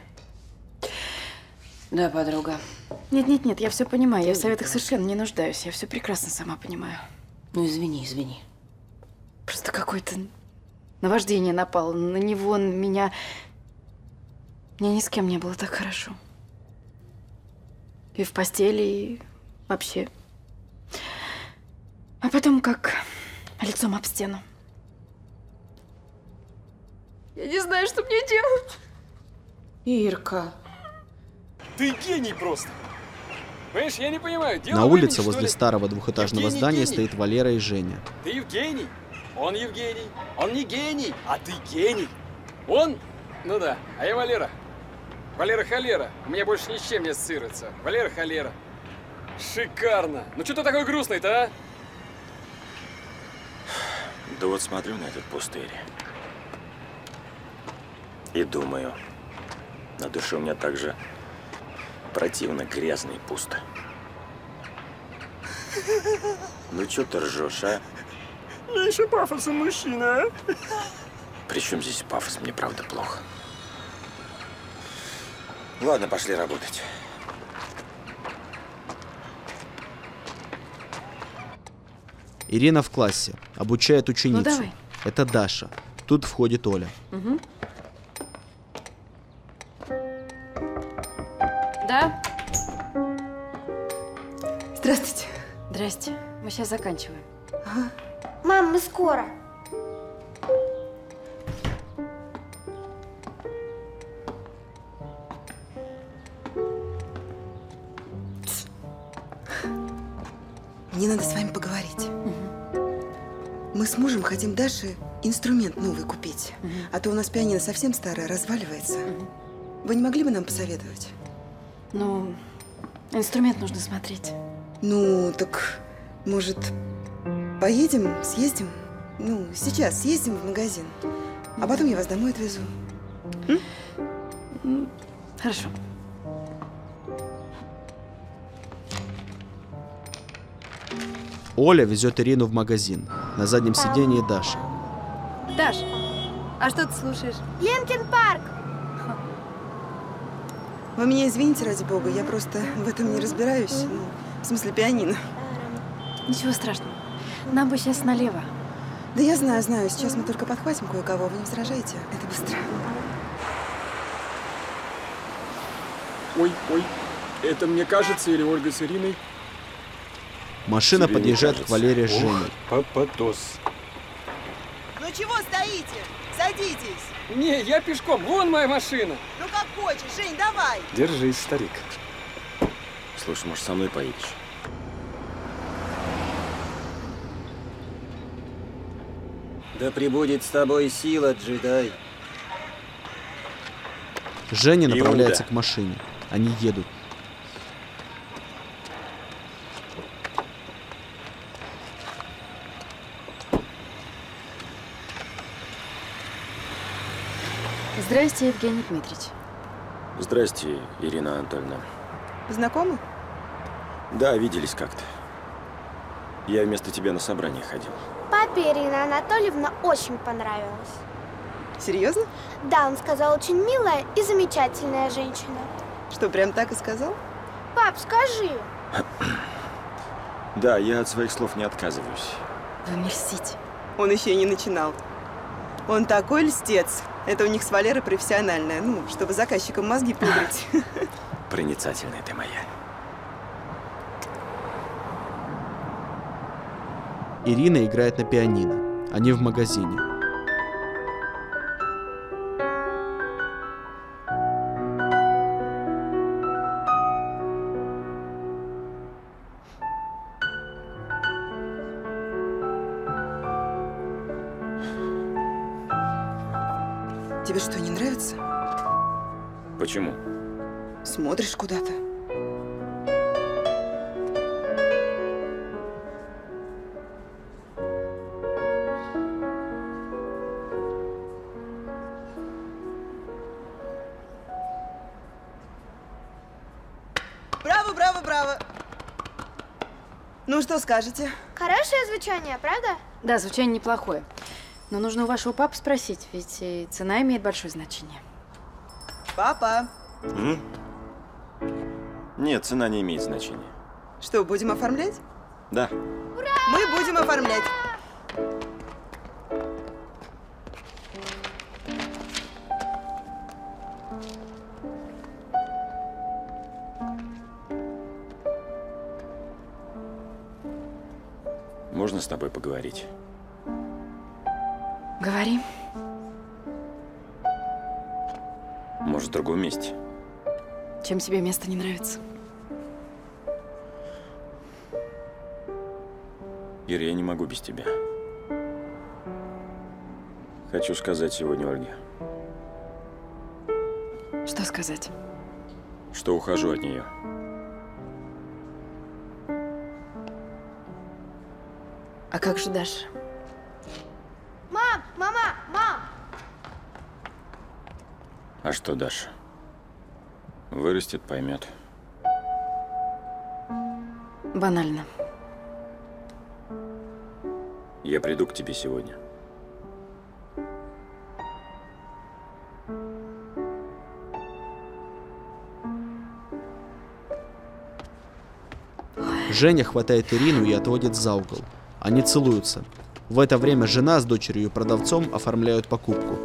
Да, подруга. Нет-нет-нет, я все понимаю. Я в советах совершенно не нуждаюсь. Я все прекрасно сама понимаю. Ну, извини, извини. Просто какое-то наваждение напало на него, на меня. Мне ни с кем не было так хорошо. И в постели, и вообще. А потом как лицом об стену. Я не знаю, что мне делать. Ирка. Ты гений просто. Понимаешь, я не понимаю. Дело На времени, улице что возле ли? старого двухэтажного Евгений здания гений. стоит Валера и Женя. Ты Евгений, он Евгений. Он не гений, а ты гений. Он? Ну да, а я Валера. Валера Холера. У меня больше ни с чем не ассоциируется. Валера Холера. Шикарно. Ну что ты такой грустный-то, а? Да вот смотрю на этот пустырь. И думаю, на душе у меня так же противно, грязно и пусто. Ну что ты ржешь, а? Меньше пафоса, мужчина, а? При чем здесь пафос? Мне правда плохо. Ладно, пошли работать. Ирина в классе, обучает ученицу. Ну, давай. Это Даша. Тут входит Оля. Угу. Да? Здравствуйте. Здрасте. Мы сейчас заканчиваем. Ага. Мам, мы скоро. Мне надо с вами поговорить. Мы с мужем хотим Даше инструмент новый купить. А то у нас пианино совсем старое, разваливается. Вы не могли бы нам посоветовать? Ну, инструмент нужно смотреть. Ну, так, может, поедем, съездим? Ну, сейчас съездим в магазин. А потом я вас домой отвезу. М? Хорошо. Оля везет Ирину в магазин. На заднем сидении Даша. Даш, а что ты слушаешь? Линкин Парк. Вы меня извините, ради бога, я просто в этом не разбираюсь. Ну, в смысле, пианино. Ничего страшного. Нам бы сейчас налево. Да я знаю, знаю. Сейчас мы только подхватим кое-кого. Вы не возражаете? Это быстро. Ой, ой, это мне кажется, или Ольга с Ириной? Машина Тебе не подъезжает к кажется? Валере с Ох, Женей. Пападос. Ну чего стоите? Садитесь. Не, я пешком. Вон моя машина. Ну как хочешь. Жень, давай. Держись, старик. Слушай, может, со мной поедешь? Да пребудет с тобой сила, джедай. Женя Иуда. направляется к машине. Они едут. Здрасте, Евгений Дмитриевич. Здрасте, Ирина Анатольевна. Знакомы? Да, виделись как-то. Я вместо тебя на собрание ходил. Папе Ирина Анатольевна очень понравилась. Серьезно? Да, он сказал, очень милая и замечательная женщина. Что, прям так и сказал? Пап, скажи. Да, я от своих слов не отказываюсь. Вы мне льстите. Он еще и не начинал. Он такой льстец. Это у них с Валерой профессиональное. Ну, чтобы заказчикам мозги пудрить. Проницательная ты моя. Ирина играет на пианино. Они в магазине. Тебе что, не нравится? Почему? Смотришь куда-то. Браво, браво, браво! Ну, что скажете? Хорошее звучание, правда? Да, звучание неплохое. Но нужно у вашего папы спросить, ведь и цена имеет большое значение. Папа! М? Нет, цена не имеет значения. Что, будем оформлять? Да. Мы будем оформлять. Можно с тобой поговорить? Говори. Может, в другом месте? Чем тебе место не нравится? Ира, я не могу без тебя. Хочу сказать сегодня Ольге, Что сказать? что ухожу от нее. А как же Даша? Мам, мама, мам! А что Даша? Вырастет, поймет. Банально. Я приду к тебе сегодня. Женя хватает Ирину и отводит за угол. Они целуются. В это время жена с дочерью и продавцом оформляют покупку.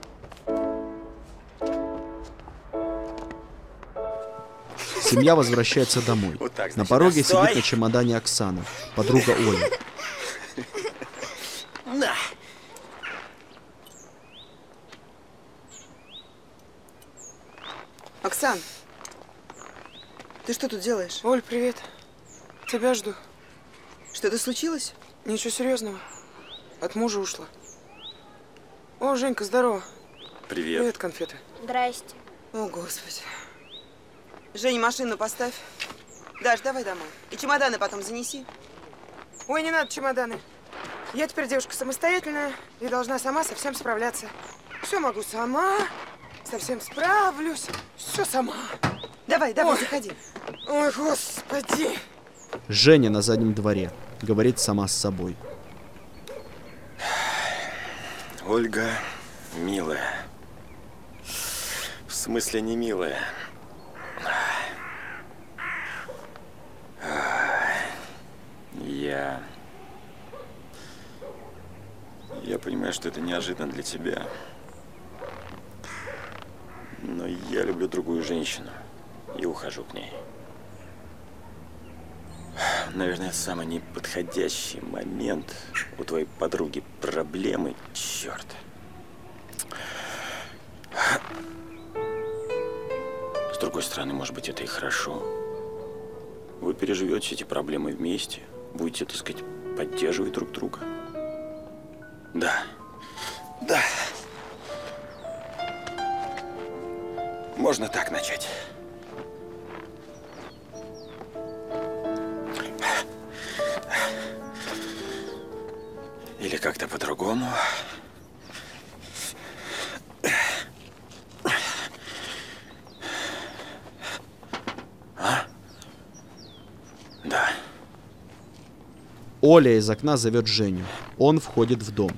Семья возвращается домой. Вот так, На значит, пороге стой. сидит на чемодане Оксана, подруга Оли. На! Оксан, ты что тут делаешь? Оль, привет. Тебя жду. Что-то случилось? Ничего серьезного. От мужа ушла. О, Женька, здорово. Привет. Привет, конфеты. Здрасте. О, Господи. Жень, машину поставь. Даш, давай домой. И чемоданы потом занеси. Ой, не надо чемоданы. Я теперь девушка самостоятельная и должна сама со всем справляться. Все могу сама, совсем справлюсь. Все сама. Давай, давай, Ой. заходи. Ой, Господи. Женя на заднем дворе. Говорит сама с собой. Ольга, милая. В смысле, не милая. я... Я понимаю, что это неожиданно для тебя. Но я люблю другую женщину и ухожу к ней. Наверное, самый неподходящий момент. У твоей подруги проблемы, черт. С другой стороны, может быть, это и хорошо. Вы переживете эти проблемы вместе, будете, так сказать, поддерживать друг друга. Да, да. Можно так начать. Или как-то по-другому. А? Да. Оля из окна зовет Женю. Он входит в дом.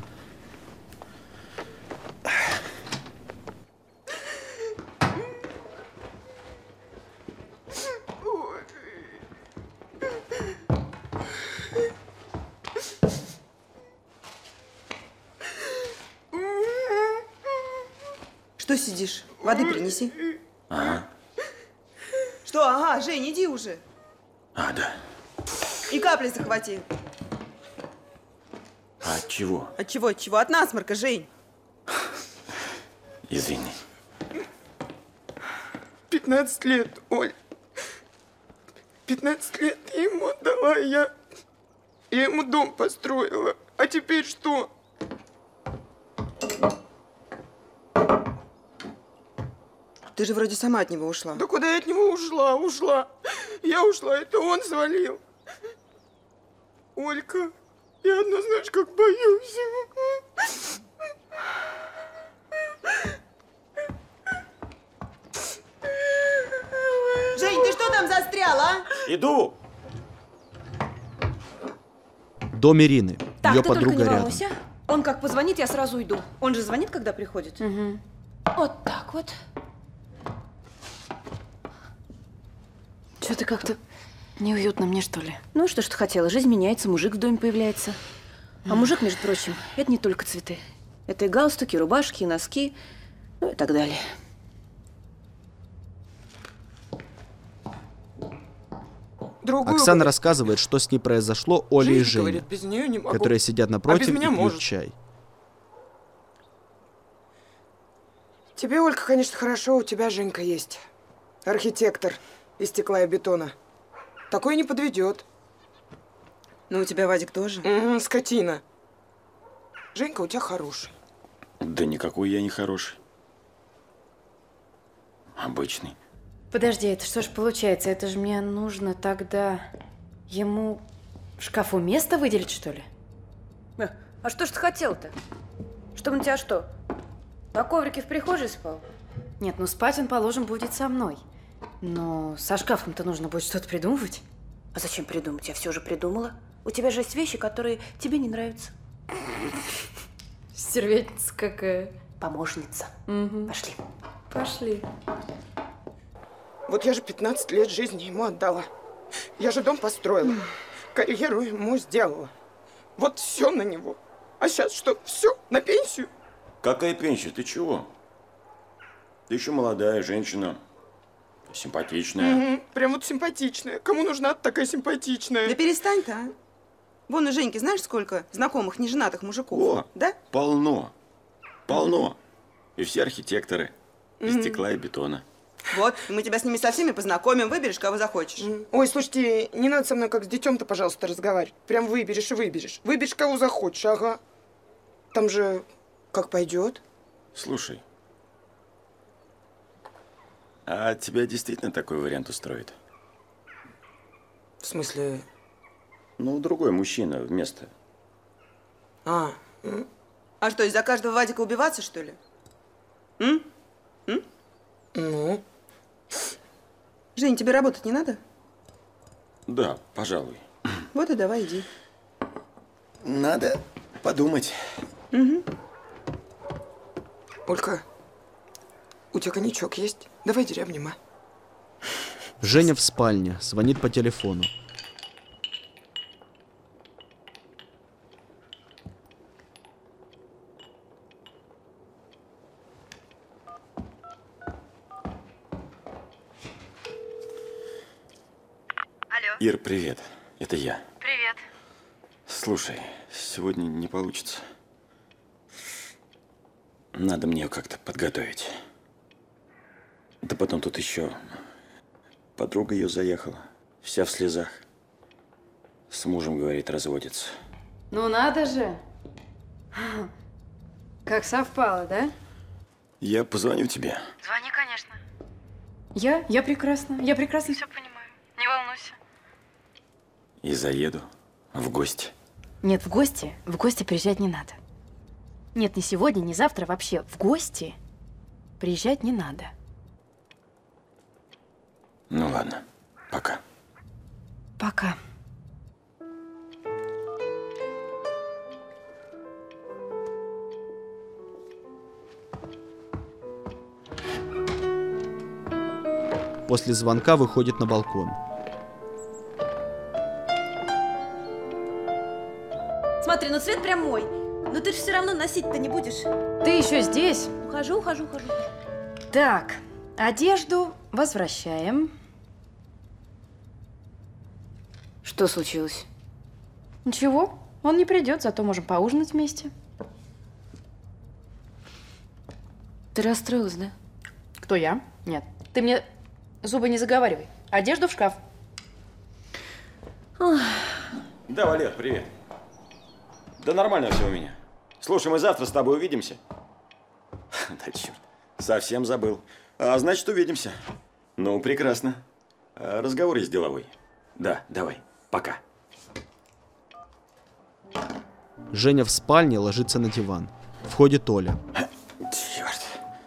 Что сидишь? Воды принеси. Ага. Что? Ага, Жень, иди уже. А, да. И капли захвати. А от чего? От чего? От чего? От насморка, Жень. Извини. пятнадцать лет, Оль. пятнадцать лет я ему отдала, я... Я ему дом построила. А теперь что? Ты же вроде сама от него ушла. Да куда я от него ушла? Ушла. Я ушла, это он свалил. Олька, я одно, знаешь, как боюсь. Жень, ты что там застрял, а? Иду. Дом Ирины. Так, Ее ты подруга только не рядом. волнуйся. Он как позвонит, я сразу уйду. Он же звонит, когда приходит? Угу. Вот так вот. Что-то как-то неуютно мне, что ли. Ну, что ж ты хотела? Жизнь меняется, мужик в доме появляется. А мужик, между прочим, это не только цветы. Это и галстуки, и рубашки, и носки, ну и так далее. Другую Оксана говорит. рассказывает, что с ней произошло Оле и Жизнь, Жене, говорит, без нее не могу. которые сидят А напротив без и меня пьют может. чай. Тебе, Олька, конечно, хорошо, у тебя Женька есть. Архитектор из стекла и бетона. Такой не подведет. Ну, у тебя Вадик тоже. Угу, скотина. Женька у тебя хороший. Да никакой я не хороший. Обычный. Подожди, это что ж получается? Это же мне нужно тогда ему в шкафу место выделить, что ли? А что ж ты хотел-то? Чтобы на тебя что? На коврике в прихожей спал? Нет, ну спать он, положим, будет со мной. Но со шкафом-то нужно будет что-то придумывать. А зачем придумать? Я все же придумала. У тебя же есть вещи, которые тебе не нравятся. Стервятница какая. Помощница. Угу. Пошли. Пошли. Вот я же пятнадцать лет жизни ему отдала. Я же дом построила. Карьеру ему сделала. Вот все на него. А сейчас что? Все? На пенсию? Какая пенсия? Ты чего? Ты еще молодая женщина. Симпатичная. Угу. Прям вот симпатичная. Кому нужна такая симпатичная? Да перестань-то, а. Вон у Женьки знаешь, сколько знакомых неженатых мужиков? О, да? Полно. Полно. И все архитекторы. Из Мгм. стекла и бетона. Вот, мы тебя с ними со всеми познакомим, выберешь, кого захочешь. Ой, слушайте, не надо со мной как с детем-то, пожалуйста, разговаривать. Прям выберешь и выберешь. Выберешь, кого захочешь, ага. Там же как пойдет. Слушай, а тебя действительно такой вариант устроит? В смысле? Ну, другой мужчина вместо. А. А что, из-за каждого Вадика убиваться, что ли? М? М? Ну? Жень, тебе работать не надо? Да, пожалуй. Вот и давай, иди. Надо подумать. Угу. Олька, у тебя коньячок есть? Давай дерябнем, а? Женя в спальне, звонит по телефону. Ир, привет. Это я. Привет. Слушай, сегодня не получится. Надо мне ее как-то подготовить. Да потом тут еще подруга ее заехала. Вся в слезах. С мужем, говорит, разводится. Ну надо же. Как совпало, да? Я позвоню тебе. Звони, конечно. Я? Я прекрасно. Я прекрасно все понимаю. Не волнуйся. И заеду в гости. Нет, в гости, в гости приезжать не надо. Нет, ни сегодня, ни завтра, вообще в гости приезжать не надо. Ну ладно, пока. Пока. После звонка выходит на балкон. Смотри, ну цвет прям мой. Но ты же все равно носить-то не будешь. Ты еще здесь? Ухожу, ухожу, ухожу. Так, одежду возвращаем. Что случилось? Ничего, он не придет, зато можем поужинать вместе. Ты расстроилась, да? Кто я? Нет. Ты мне зубы не заговаривай. Одежду в шкаф. Ох. Да, Валер, привет. Да нормально все у меня. Слушай, мы завтра с тобой увидимся. Да черт, совсем забыл. А значит, увидимся. Ну, прекрасно. А разговор есть деловой. Да, давай, пока. Женя в спальне ложится на диван. Входит Оля. Черт.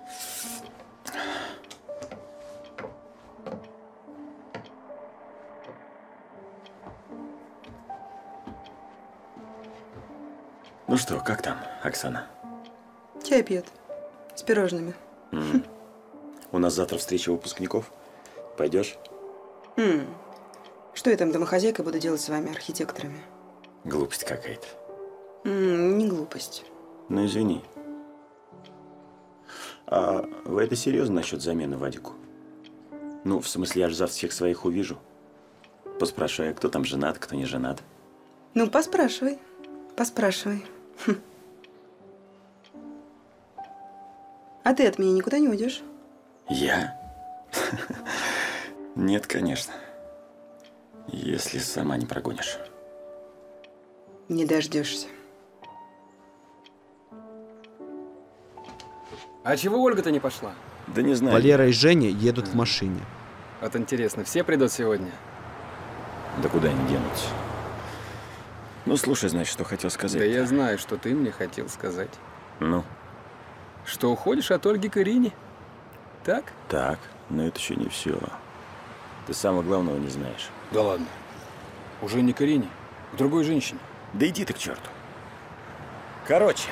Ну что, как там, Оксана? Чай пьет. С пирожными. М. У нас завтра встреча выпускников. Пойдешь? М. Что я там, домохозяйка, буду делать с вами, архитекторами? Глупость какая-то. М, не глупость. Ну, извини. А вы это серьезно насчет замены Вадику? Ну, в смысле, я же завтра всех своих увижу. Поспрашиваю, кто там женат, кто не женат. Ну, поспрашивай. Поспрашивай. Хм. А ты от меня никуда не уйдешь? Я? Нет, конечно. Если сама не прогонишь. Не дождешься. А чего Ольга-то не пошла? Да не знаю. Валера и Женя едут в машине. Вот интересно, все придут сегодня? Да куда они денутся? Ну, слушай, значит, что хотел сказать. Да я знаю, что ты мне хотел сказать. Ну? Что уходишь от Ольги к Ирине? Так? Так, но это еще не все. Ты самого главного не знаешь. Да ладно. Уже не к Ирине, к другой женщине. Да иди ты к черту. Короче,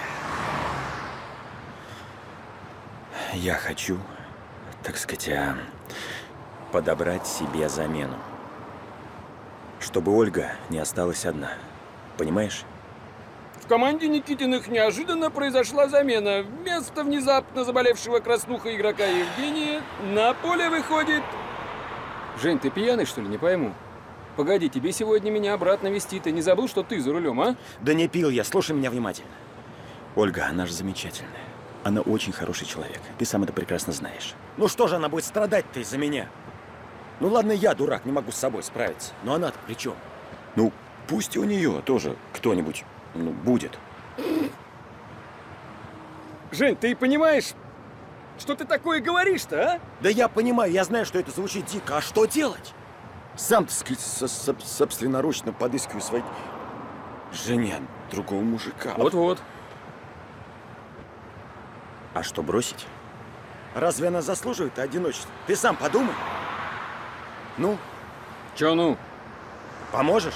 я хочу, так сказать, а, подобрать себе замену. Чтобы Ольга не осталась одна. Понимаешь? В команде Никитиных неожиданно произошла замена. Вместо внезапно заболевшего краснухой игрока Евгения на поле выходит... Жень, ты пьяный, что ли? Не пойму. Погоди, тебе сегодня меня обратно везти. Ты не забыл, что ты за рулем, а? Да не пил я, слушай меня внимательно. Ольга, она же замечательная. Она очень хороший человек. Ты сам это прекрасно знаешь. Ну что же она будет страдать-то из-за меня? Ну ладно, я дурак, не могу с собой справиться. Но она-то при чем? Ну, пусть и у нее тоже кто-нибудь, ну, будет. Жень, ты понимаешь, что ты такое говоришь-то, а? Да я понимаю, я знаю, что это звучит дико. А что делать? Сам, так сказать, со- со- собственноручно подыскиваю своей жене другого мужика. Вот-вот. А что, бросить? Разве она заслуживает одиночества? Ты сам подумай. Ну? Чё ну? Поможешь?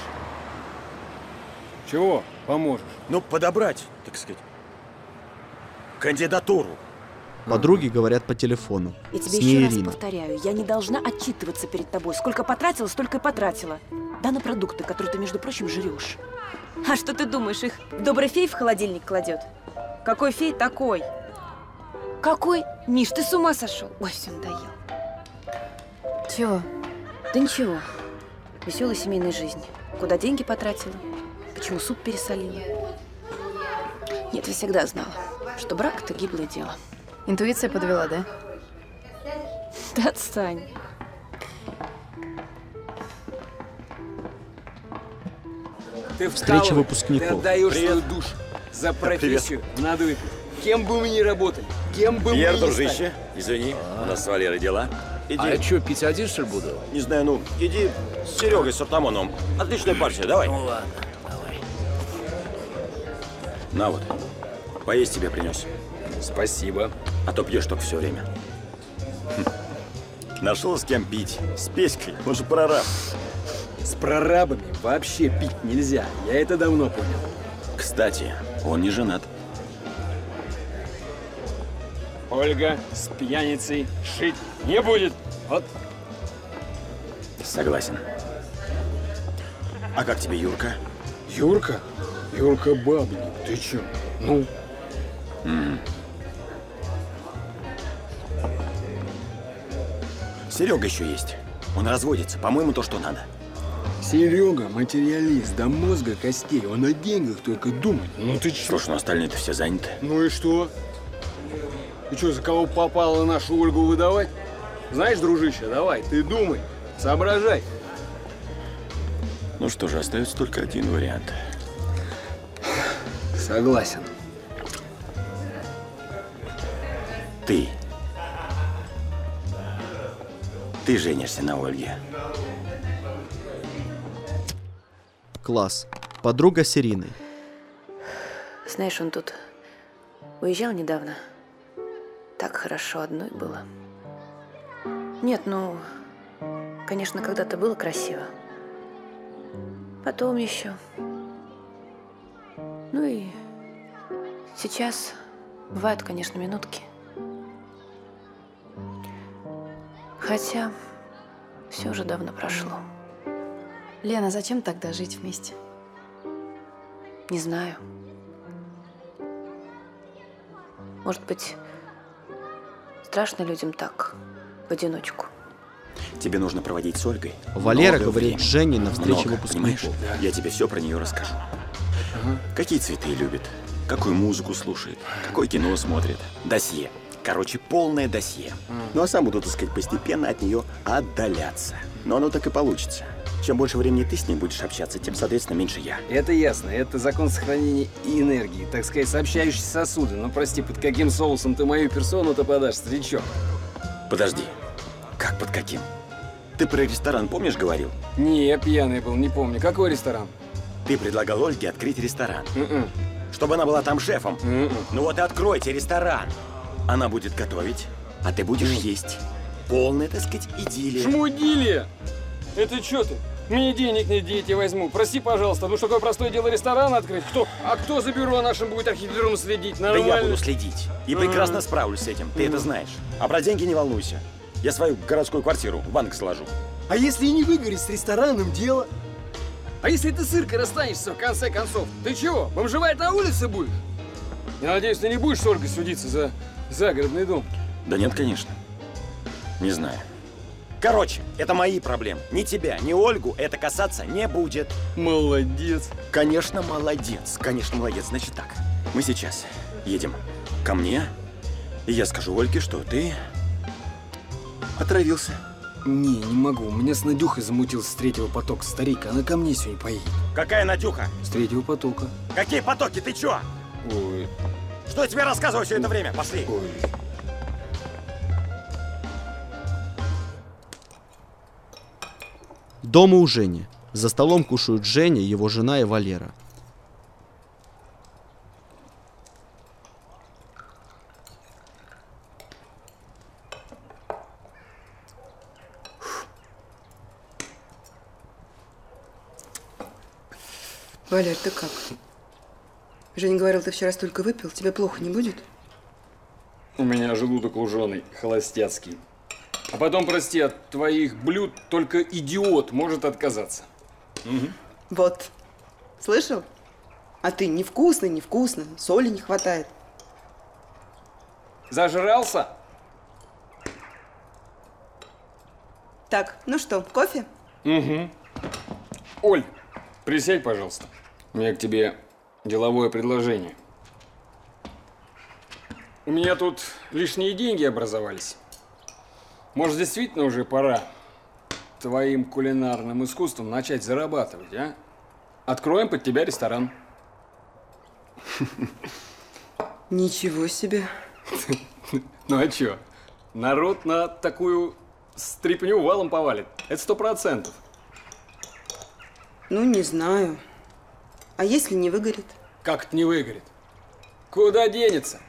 Чего поможешь? Ну, подобрать, так сказать, кандидатуру. Подруги говорят по телефону. Я тебе С еще ней раз Ирина. повторяю, я не должна отчитываться перед тобой. Сколько потратила, столько и потратила. Да на продукты, которые ты, между прочим, жрешь. А что ты думаешь, их добрый фей в холодильник кладет? Какой фей, такой. Какой? Миш, ты с ума сошел? Ой, все надоел. Чего? Да ничего. Веселая семейная жизнь. Куда деньги потратила? Почему суп пересолила? Нет, я всегда знала, что брак – это гиблое дело. Интуиция подвела, да? Да отстань. Ты Встреча встала, выпускников. Ты отдаешь Привет. свою душу за профессию. Надо выпить. Кем бы мы ни работали, кем бы Пьер, мы ни дружище, стали. извини, у нас с Валерой дела. Иди. А я что, пить один, что ли, буду? Не знаю, ну, иди с Серегой, с Артамоновым. Отличная партия, давай. Ну ладно, давай. На вот, поесть тебе принес. Спасибо. А то пьешь только все время. Хм. Нашел с кем пить. С Песькой, он же прораб. С прорабами вообще пить нельзя. Я это давно понял. Кстати, он не женат. Ольга с пьяницей шить не будет. Вот. Согласен. А как тебе Юрка? Юрка? Юрка бабник. Ты чё? Ну? М. Серега еще есть. Он разводится. По-моему, то, что надо. Серега материалист до мозга костей. Он о деньгах только думает. Ну ты чё? Слушай, ну остальные-то все заняты. Ну и что? Ты что, за кого попало нашу Ольгу выдавать? Знаешь, дружище, давай, ты думай, соображай. Ну что же, остается только один вариант. Согласен. Ты. Ты женишься на Ольге. Класс. Подруга с Ириной. Знаешь, он тут уезжал недавно. Так хорошо одной было. Нет, ну, конечно, когда-то было красиво. Потом еще. Ну и сейчас бывают, конечно, минутки. Хотя все уже давно прошло. Лена, зачем тогда жить вместе? Не знаю. Может быть, страшно людям так, в одиночку. Тебе нужно проводить с Ольгой. Валера много говорит времени. Жене на встрече Много, выпускников. понимаешь? Я тебе все про нее расскажу. Какие цветы любит, какую музыку слушает, какое кино смотрит. Досье. Короче, полное досье. Ну а сам буду, так сказать, постепенно от нее отдаляться. Но оно так и получится. Чем больше времени ты с ней будешь общаться, тем, соответственно, меньше я. Это ясно. Это закон сохранения и энергии. Так сказать, сообщающиеся сосуды. Но прости, под каким соусом ты мою персону-то подашь, старичок? Подожди. Как под каким? Ты про ресторан, помнишь, говорил? Не, я пьяный был, не помню. Какой ресторан? Ты предлагал Ольге открыть ресторан. Mm-mm. Чтобы она была там шефом. Mm-mm. Ну вот и откройте ресторан. Она будет готовить, а ты будешь mm. есть. Полная, так сказать, идиллия. Шмудилия! Это что ты? Мне денег нет, где я тебе возьму. Прости, пожалуйста, ну что такое простое дело ресторан открыть? Кто? А кто за бюро нашим будет архитектором следить? Нормально? Да я буду следить. И прекрасно mm. справлюсь с этим. Ты mm. это знаешь. А про деньги не волнуйся. Я свою городскую квартиру в банк сложу. А если и не выгорит с рестораном дело? А если ты с Иркой расстанешься в конце концов? Ты чего, бомжевать на улице будешь? Я надеюсь, ты не будешь с Ольгой судиться за загородный дом? Да нет, конечно. Не знаю. Короче, это мои проблемы. Ни тебя, ни Ольгу это касаться не будет. Молодец. Конечно, молодец. Конечно, молодец. Значит так, мы сейчас едем ко мне, и я скажу Ольге, что ты отравился. Не, не могу. У меня с Надюхой замутился с третьего потока старик. Она ко мне сегодня поедет. Какая Надюха? С третьего потока. Какие потоки? Ты чё? Ой. Что я тебе рассказываю все это время? Пошли. Ой. Дома у Жени. За столом кушают Женя, его жена и Валера. Валер, ты как? Женя говорил, ты вчера столько выпил, тебе плохо не будет? У меня желудок луженый, холостяцкий. А потом, прости, от твоих блюд только идиот может отказаться. Угу. Вот. Слышал? А ты невкусно, невкусно, соли не хватает. Зажрался? Так, ну что, кофе? Угу. Оль, присядь, пожалуйста. У меня к тебе деловое предложение. У меня тут лишние деньги образовались. Может, действительно уже пора твоим кулинарным искусством начать зарабатывать, а? Откроем под тебя ресторан. Ничего себе. Ну а чё? Народ на такую стряпню валом повалит. Это сто процентов. Ну, не знаю. А если не выгорит? Как это не выгорит? Куда денется?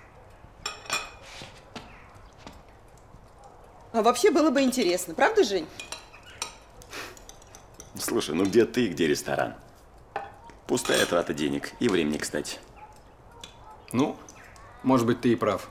А вообще было бы интересно, правда, Жень? Слушай, ну где ты, где ресторан? Пустая трата денег и времени, кстати. Ну, может быть, ты и прав.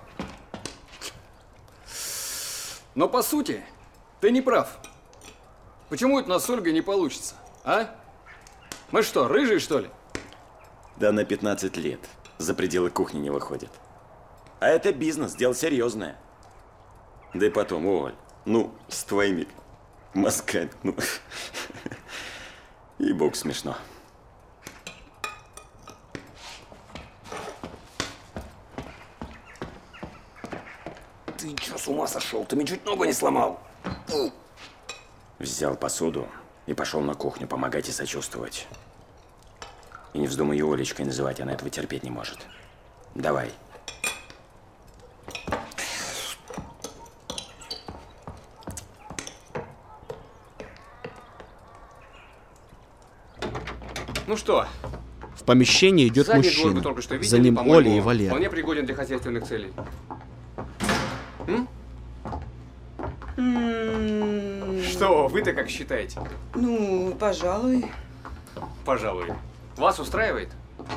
Но по сути, ты не прав. Почему это у нас с Ольгой не получится, а? Мы что, рыжие, что ли? Да на пятнадцать лет за пределы кухни не выходит. А это бизнес, дело серьезное. Да и потом, Оль, ну, с твоими мозгами, ну, и бог смешно. Ты что, с ума сошел? Ты мне чуть ногу не сломал. Взял посуду и пошел на кухню помогать и сочувствовать. И не вздумай ее Олечкой называть, она этого терпеть не может. Давай. Ну что? В помещении идет Задний двор вы мужчина. только что видели, За ним по-моему, Оля и Валера. Вполне пригоден для хозяйственных целей. М? Что, вы-то как считаете? Ну, пожалуй. Пожалуй. Вас устраивает?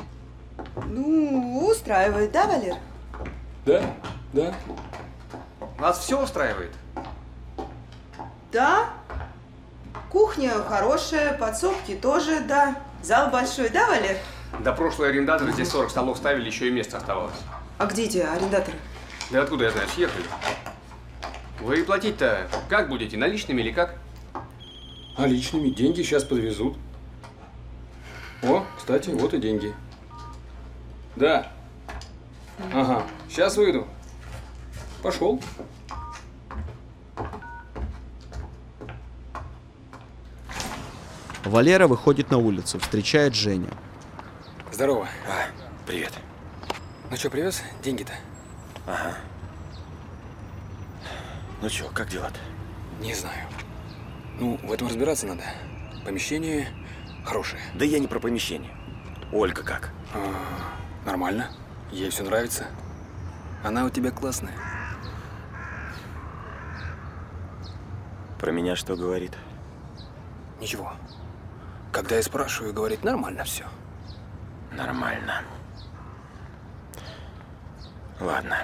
Ну, устраивает, да, Валер? Да, да. Вас все устраивает? Да. Кухня хорошая, подсобки тоже, да. Зал большой, да, Валер? До прошлой арендаторы здесь сорок столов ставили, еще и место оставалось. А где эти арендаторы? Да откуда я знаю, съехали. Вы платить-то как будете, наличными или как? Наличными. Деньги сейчас подвезут. О, кстати, вот и деньги. Да. Ага, сейчас выйду. Пошел. Валера выходит на улицу, встречает Женя. Здорово. А, привет. Ну что, привез деньги-то? Ага. Ну что, как дела-то? Не знаю. Ну, в этом разбираться надо. Помещение хорошее. Да я не про помещение. Ольга как? А, нормально. Ей все нравится. Она у тебя классная. Про меня что говорит? Ничего. Когда я спрашиваю, говорит, нормально все. Нормально. Ладно.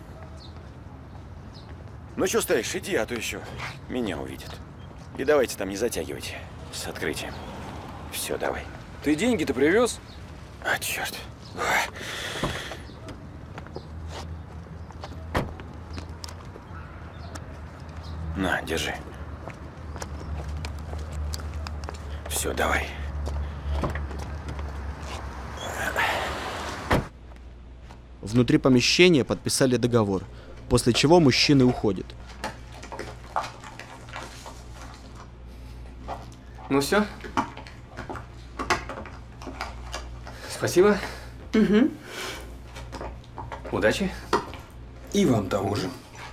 Ну что стоишь, иди, а то еще меня увидят. И давайте там не затягивайте с открытием. Все, давай. Ты деньги-то привез? А, черт. На, держи. Все, давай. Внутри помещения подписали договор, после чего мужчины уходят. Ну все. Спасибо. Угу. Удачи. И вам того же.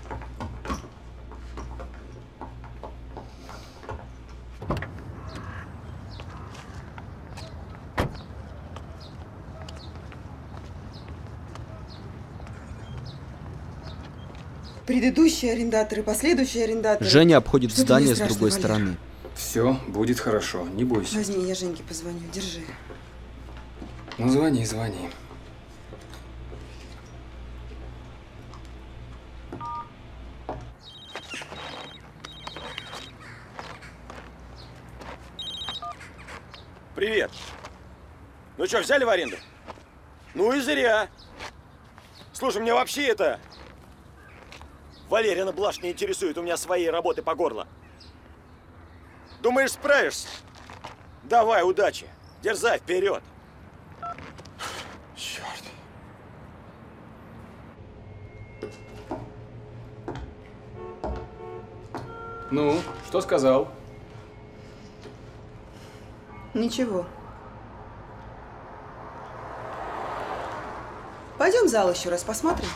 Предыдущие арендаторы, последующие арендаторы. Женя обходит Что-то здание мне с страшно, другой Валер. стороны. Все будет хорошо, не бойся. Возьми, я Женьке позвоню, держи. Ну, звони, звони. Привет. Ну что, взяли в аренду? Ну и зря. Слушай, мне вообще это... Валерина Блаш не интересует, у меня своей работы по горло. Думаешь, справишься? Давай, удачи. Дерзай, вперед. Черт. Ну, что сказал? Ничего. Пойдем в зал еще раз посмотрим.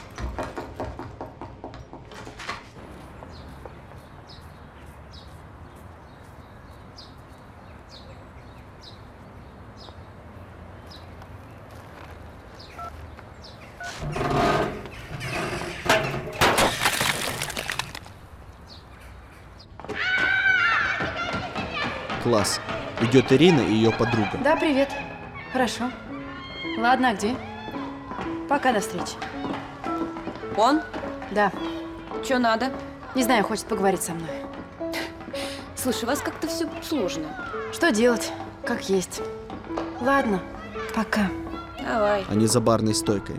Класс. Идет Ирина и ее подруга. Да, привет. Хорошо. Ладно, а где? Пока, до встречи. Он? Да. Че надо? Не знаю, хочет поговорить со мной. Слушай, у вас как-то все сложно. Что делать? Как есть. Ладно, пока. Давай. Они за барной стойкой.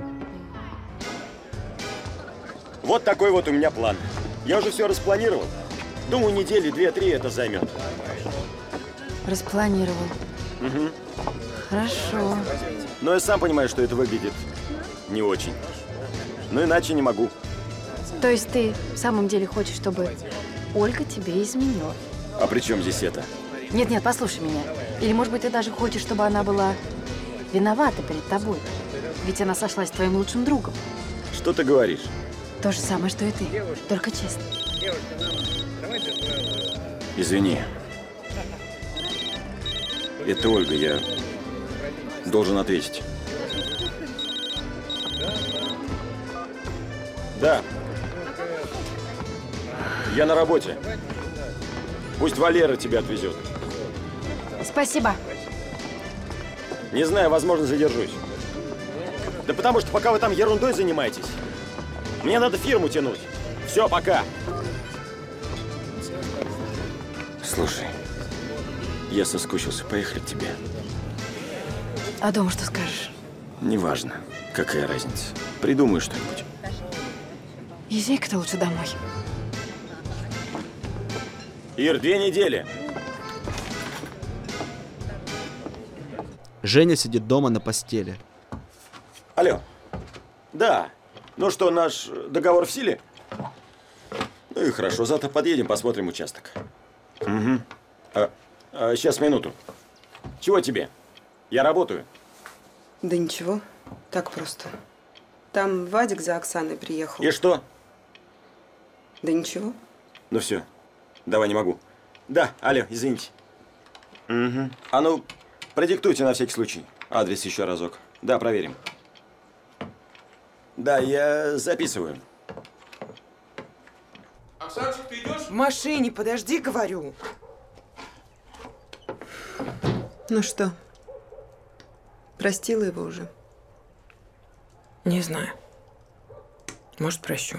Вот такой вот у меня план. Я уже все распланировал. Думаю, недели две-три это займет. Распланировал. Угу. Хорошо. Но я сам понимаю, что это выглядит не очень. Но иначе не могу. То есть ты в самом деле хочешь, чтобы Ольга тебе изменила? А при чем здесь это? Нет-нет, послушай меня. Или, может быть, ты даже хочешь, чтобы она была виновата перед тобой? Ведь она сошлась с твоим лучшим другом. Что ты говоришь? То же самое, что и ты. Только честно. Извини. Это Ольга, я должен ответить. Да. Я на работе. Пусть Валера тебя отвезет. Спасибо. Не знаю, возможно, задержусь. Да потому что пока вы там ерундой занимаетесь, мне надо фирму тянуть. Все, пока. Слушай, я соскучился. Поехали к тебе. А дома что скажешь? Неважно. Какая разница. Придумаю что-нибудь. Езжай-ка ты лучше домой. Ир, две недели. Женя сидит дома на постели. Алло. Да. Ну что, наш договор в силе? Ну и хорошо. Завтра подъедем, посмотрим участок. Угу. А, а, сейчас, минуту. Чего тебе? Я работаю. Да ничего. Так просто. Там Вадик за Оксаной приехал. И что? Да ничего. Ну все. Давай, не могу. Да, алло, извините. Угу. А ну, продиктуйте на всякий случай. Адрес еще разок. Да, проверим. Да, я записываю. Оксанчик, ты идешь? В машине, подожди, говорю. Ну что, простила его уже? Не знаю. Может, прощу.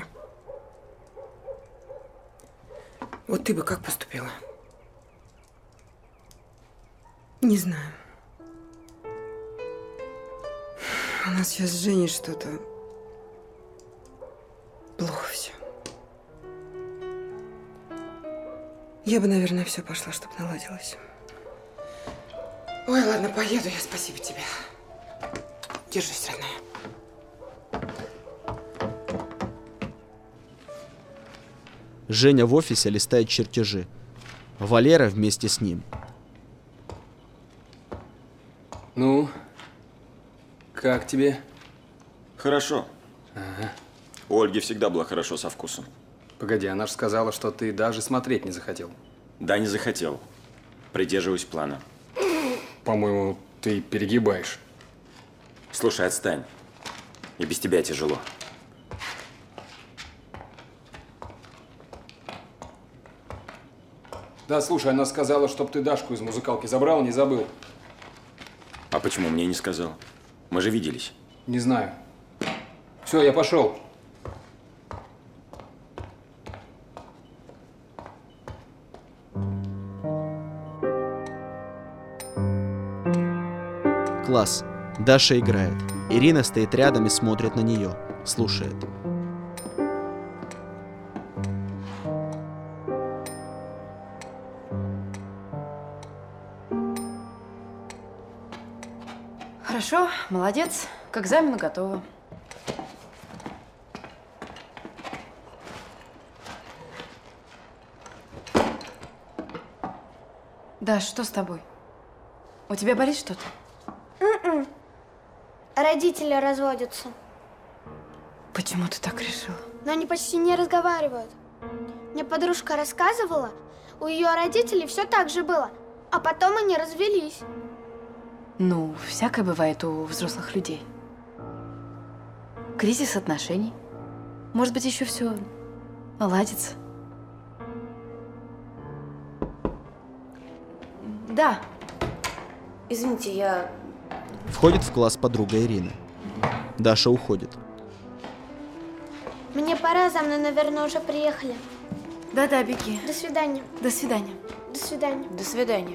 Вот ты бы как поступила? Не знаю. У нас сейчас с Женей что-то плохо все. Я бы, наверное, все пошла, чтобы наладилось. Ой, ладно, поеду я, спасибо тебе. Держись, родная. Женя в офисе листает чертежи. Валера вместе с ним. Ну, как тебе? Хорошо. Ага. У Ольги всегда было хорошо со вкусом. Погоди, она же сказала, что ты даже смотреть не захотел. Да, не захотел. Придерживаюсь плана. По-моему, ты перегибаешь. Слушай, отстань. И без тебя тяжело. Да, слушай, она сказала, чтоб ты Дашку из музыкалки забрал, не забыл. А почему мне не сказал? Мы же виделись. Не знаю. Все, я пошел. Класс. Даша играет. Ирина стоит рядом и смотрит на нее. Слушает. Хорошо, молодец. К экзамену готова. Даш, что с тобой? У тебя болит что-то? М-м. Родители разводятся. Почему ты так решила? Но они почти не разговаривают. Мне подружка рассказывала, у ее родителей все так же было, а потом они развелись. Ну, всякое бывает у взрослых людей. Кризис отношений. Может быть, еще все наладится. Да. Извините, я... Входит в класс подруга Ирины. Даша уходит. Мне пора, за мной, наверное, уже приехали. Да-да, беги. До свидания. До свидания. До свидания. До свидания.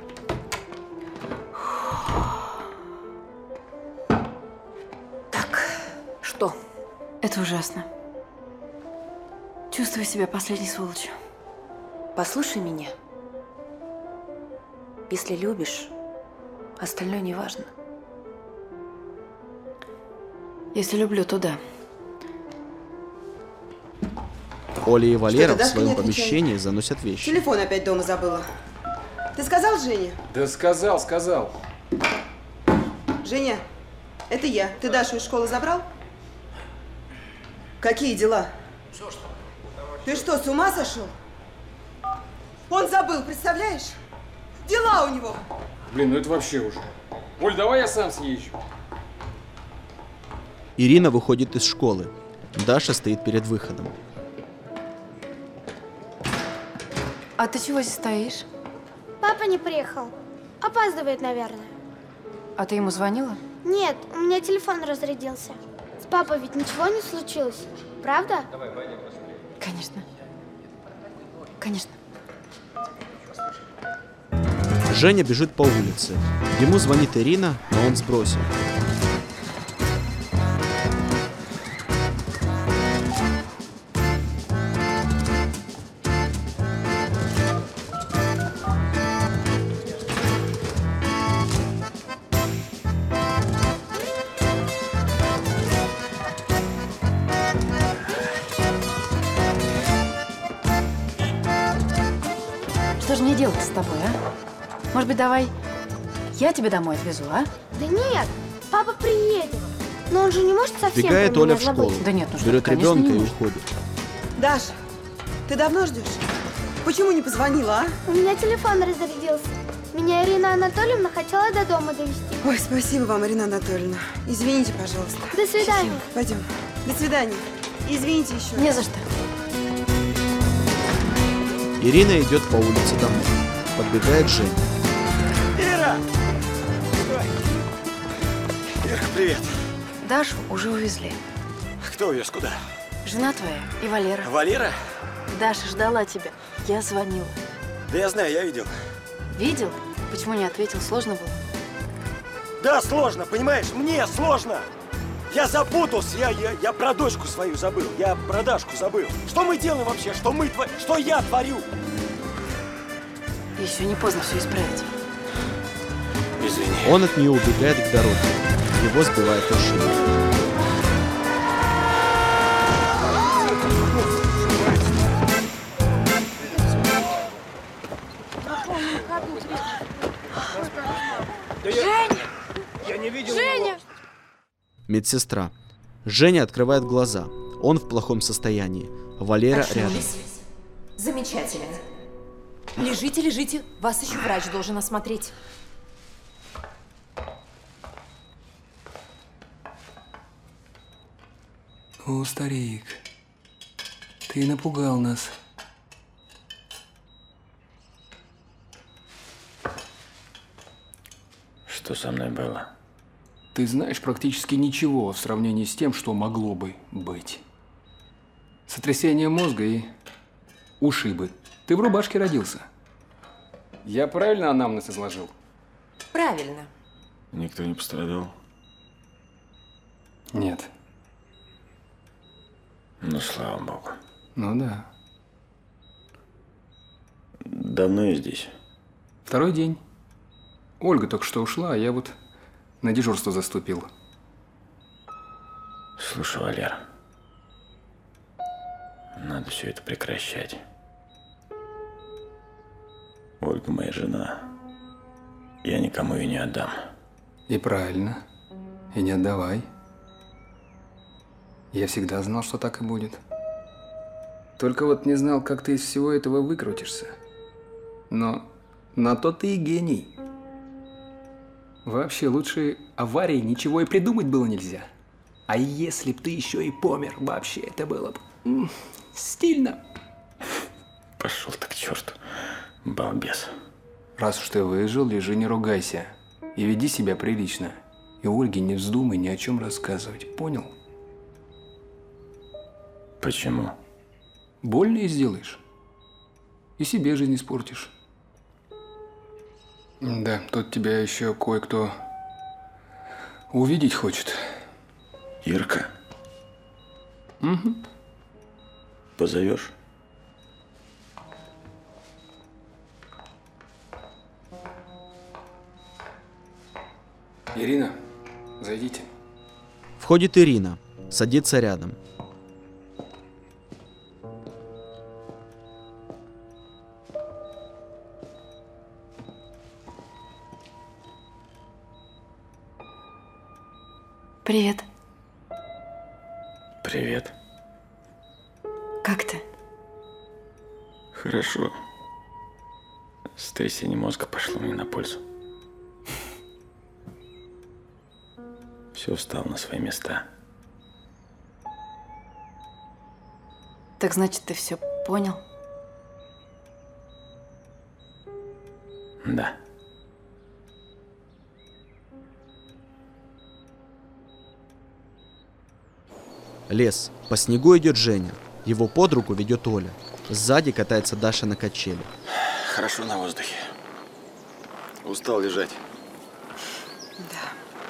Так, что? Это ужасно. Чувствую себя последней сволочью. Послушай меня. Если любишь, остальное не важно. Если люблю, то да. Оля и Валера в Даша своем не отвечает? помещении заносят вещи. Телефон опять дома забыла. Ты сказал Жене? Да сказал, сказал. Женя, это я. Ты Дашу из школы забрал? Какие дела? Ты что, с ума сошел? Он забыл, представляешь? Дела у него. Блин, ну это вообще уже. Оль, давай я сам съезжу. Ирина выходит из школы. Даша стоит перед выходом. А ты чего здесь стоишь? Папа не приехал. Опаздывает, наверное. А ты ему звонила? Нет, у меня телефон разрядился. С папой ведь ничего не случилось, правда? Конечно. Конечно. Женя бежит по улице. Ему звонит Ирина, но он сбросил. Что же мне делать с тобой, а? Может быть, давай я тебя домой отвезу, а? Да нет, папа приедет. Но он же не может совсем Бегает про меня Оля в школу. забыть. Да нет, ну что, берет конечно, ребенка не и может. уходит. Даша, ты давно ждешь? Почему не позвонила, а? У меня телефон разрядился. Меня Ирина Анатольевна хотела до дома довезти. Ой, спасибо вам, Ирина Анатольевна. Извините, пожалуйста. До свидания. Пойдем. До свидания. Извините еще. Не за что. Ирина идет по улице домой. Подбегает Женя. Ира! Ирка, привет. Дашу уже увезли. Кто увез? Куда? Жена твоя и Валера. Валера? Даша ждала тебя. Я звонила. Да я знаю, я видел. Видел? Почему не ответил? Сложно было? Да, сложно, понимаешь? Мне сложно. Я запутался, я, я, я про дочку свою забыл, я про Дашку забыл. Что мы делаем вообще? Что мы творим? Что я творю? Еще не поздно все исправить. Извини. Он от нее убегает к дороге. Его сбивает машина. Женя! Я не видел. Женя! Медсестра. Женя открывает глаза. Он в плохом состоянии. Валера рядом. Очнулись? Замечательно. Лежите, лежите. Вас еще врач должен осмотреть. О, старик, ты напугал нас. Что со мной было? Ты знаешь практически ничего в сравнении с тем, что могло бы быть. Сотрясение мозга и ушибы. Ты в рубашке родился. Я правильно анамнез изложил? Правильно. Никто не пострадал? Нет. Ну, слава богу. Ну да. Давно я здесь? Второй день. Ольга только что ушла, а я вот На дежурство заступил. Слушай, Валер, надо все это прекращать. Ольга моя жена. Я никому ее не отдам. И правильно. И не отдавай. Я всегда знал, что так и будет. Только вот не знал, как ты из всего этого выкрутишься. Но на то ты и гений. Вообще, лучше аварии ничего и придумать было нельзя. А если б ты еще и помер, вообще это было бы м, стильно. Пошел ты к черту, балбес. Раз уж ты выжил, лежи, не ругайся. И веди себя прилично. И Ольге не вздумай ни о чем рассказывать. Понял? Почему? Больно и сделаешь. И себе жизнь испортишь. Да, тут тебя еще кое-кто увидеть хочет. Ирка? Угу. Позовешь? Ирина, зайдите. Входит Ирина, садится рядом. Привет. Привет. Как ты? Хорошо. Сотрясение мозга пошло мне на пользу. Все встало на свои места. Так значит, ты все понял? Да. Лес. По снегу идет Женя. Его под руку ведет Оля. Сзади катается Даша на качели. Хорошо на воздухе. Устал лежать. Да.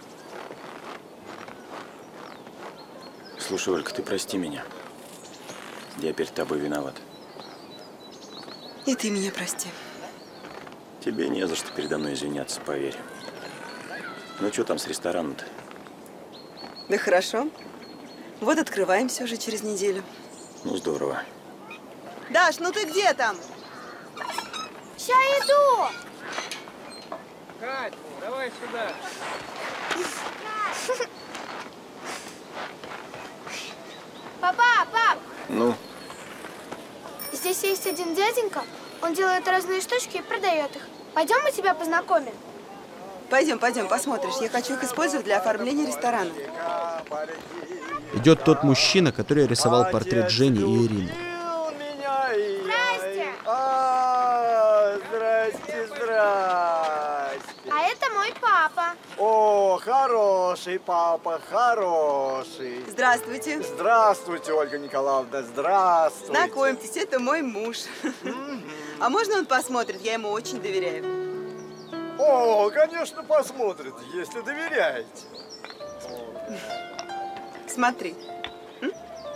Слушай, Ольга, ты прости меня. Я перед тобой виноват. И ты меня прости. Тебе не за что передо мной извиняться, поверь. Ну что там с рестораном-то? Да хорошо. Вот открываемся уже через неделю. Ну, здорово. Даш, ну ты где там? Ща иду! Кать, давай сюда. Папа, пап! Ну? Здесь есть один дяденька. Он делает разные штучки и продает их. Пойдем, мы тебя познакомим. Пойдем, пойдем, посмотришь. Я хочу их использовать для оформления ресторана. Идет тот мужчина, который рисовал портрет Жени и Ирины. Здрасте! А, здрасте, здрасте. А это мой папа. О, хороший папа, хороший. Здравствуйте. Здравствуйте, Ольга Николаевна, здравствуйте. Знакомьтесь, это мой муж. А можно он посмотрит? Я ему очень доверяю. О, конечно, посмотрит, если доверяете. Смотри. М?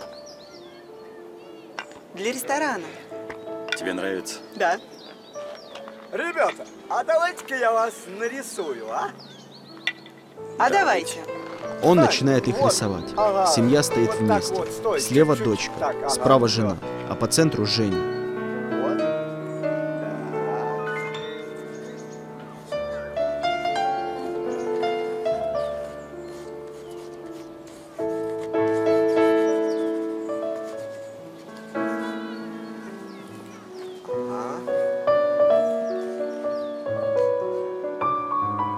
Для ресторана. Тебе нравится? Да. Ребята, а давайте-ка я вас нарисую, а? А давайте. Он начинает их рисовать. Семья стоит вместе. Слева дочка, справа жена, а по центру Женя.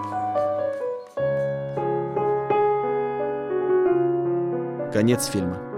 Конец фильма.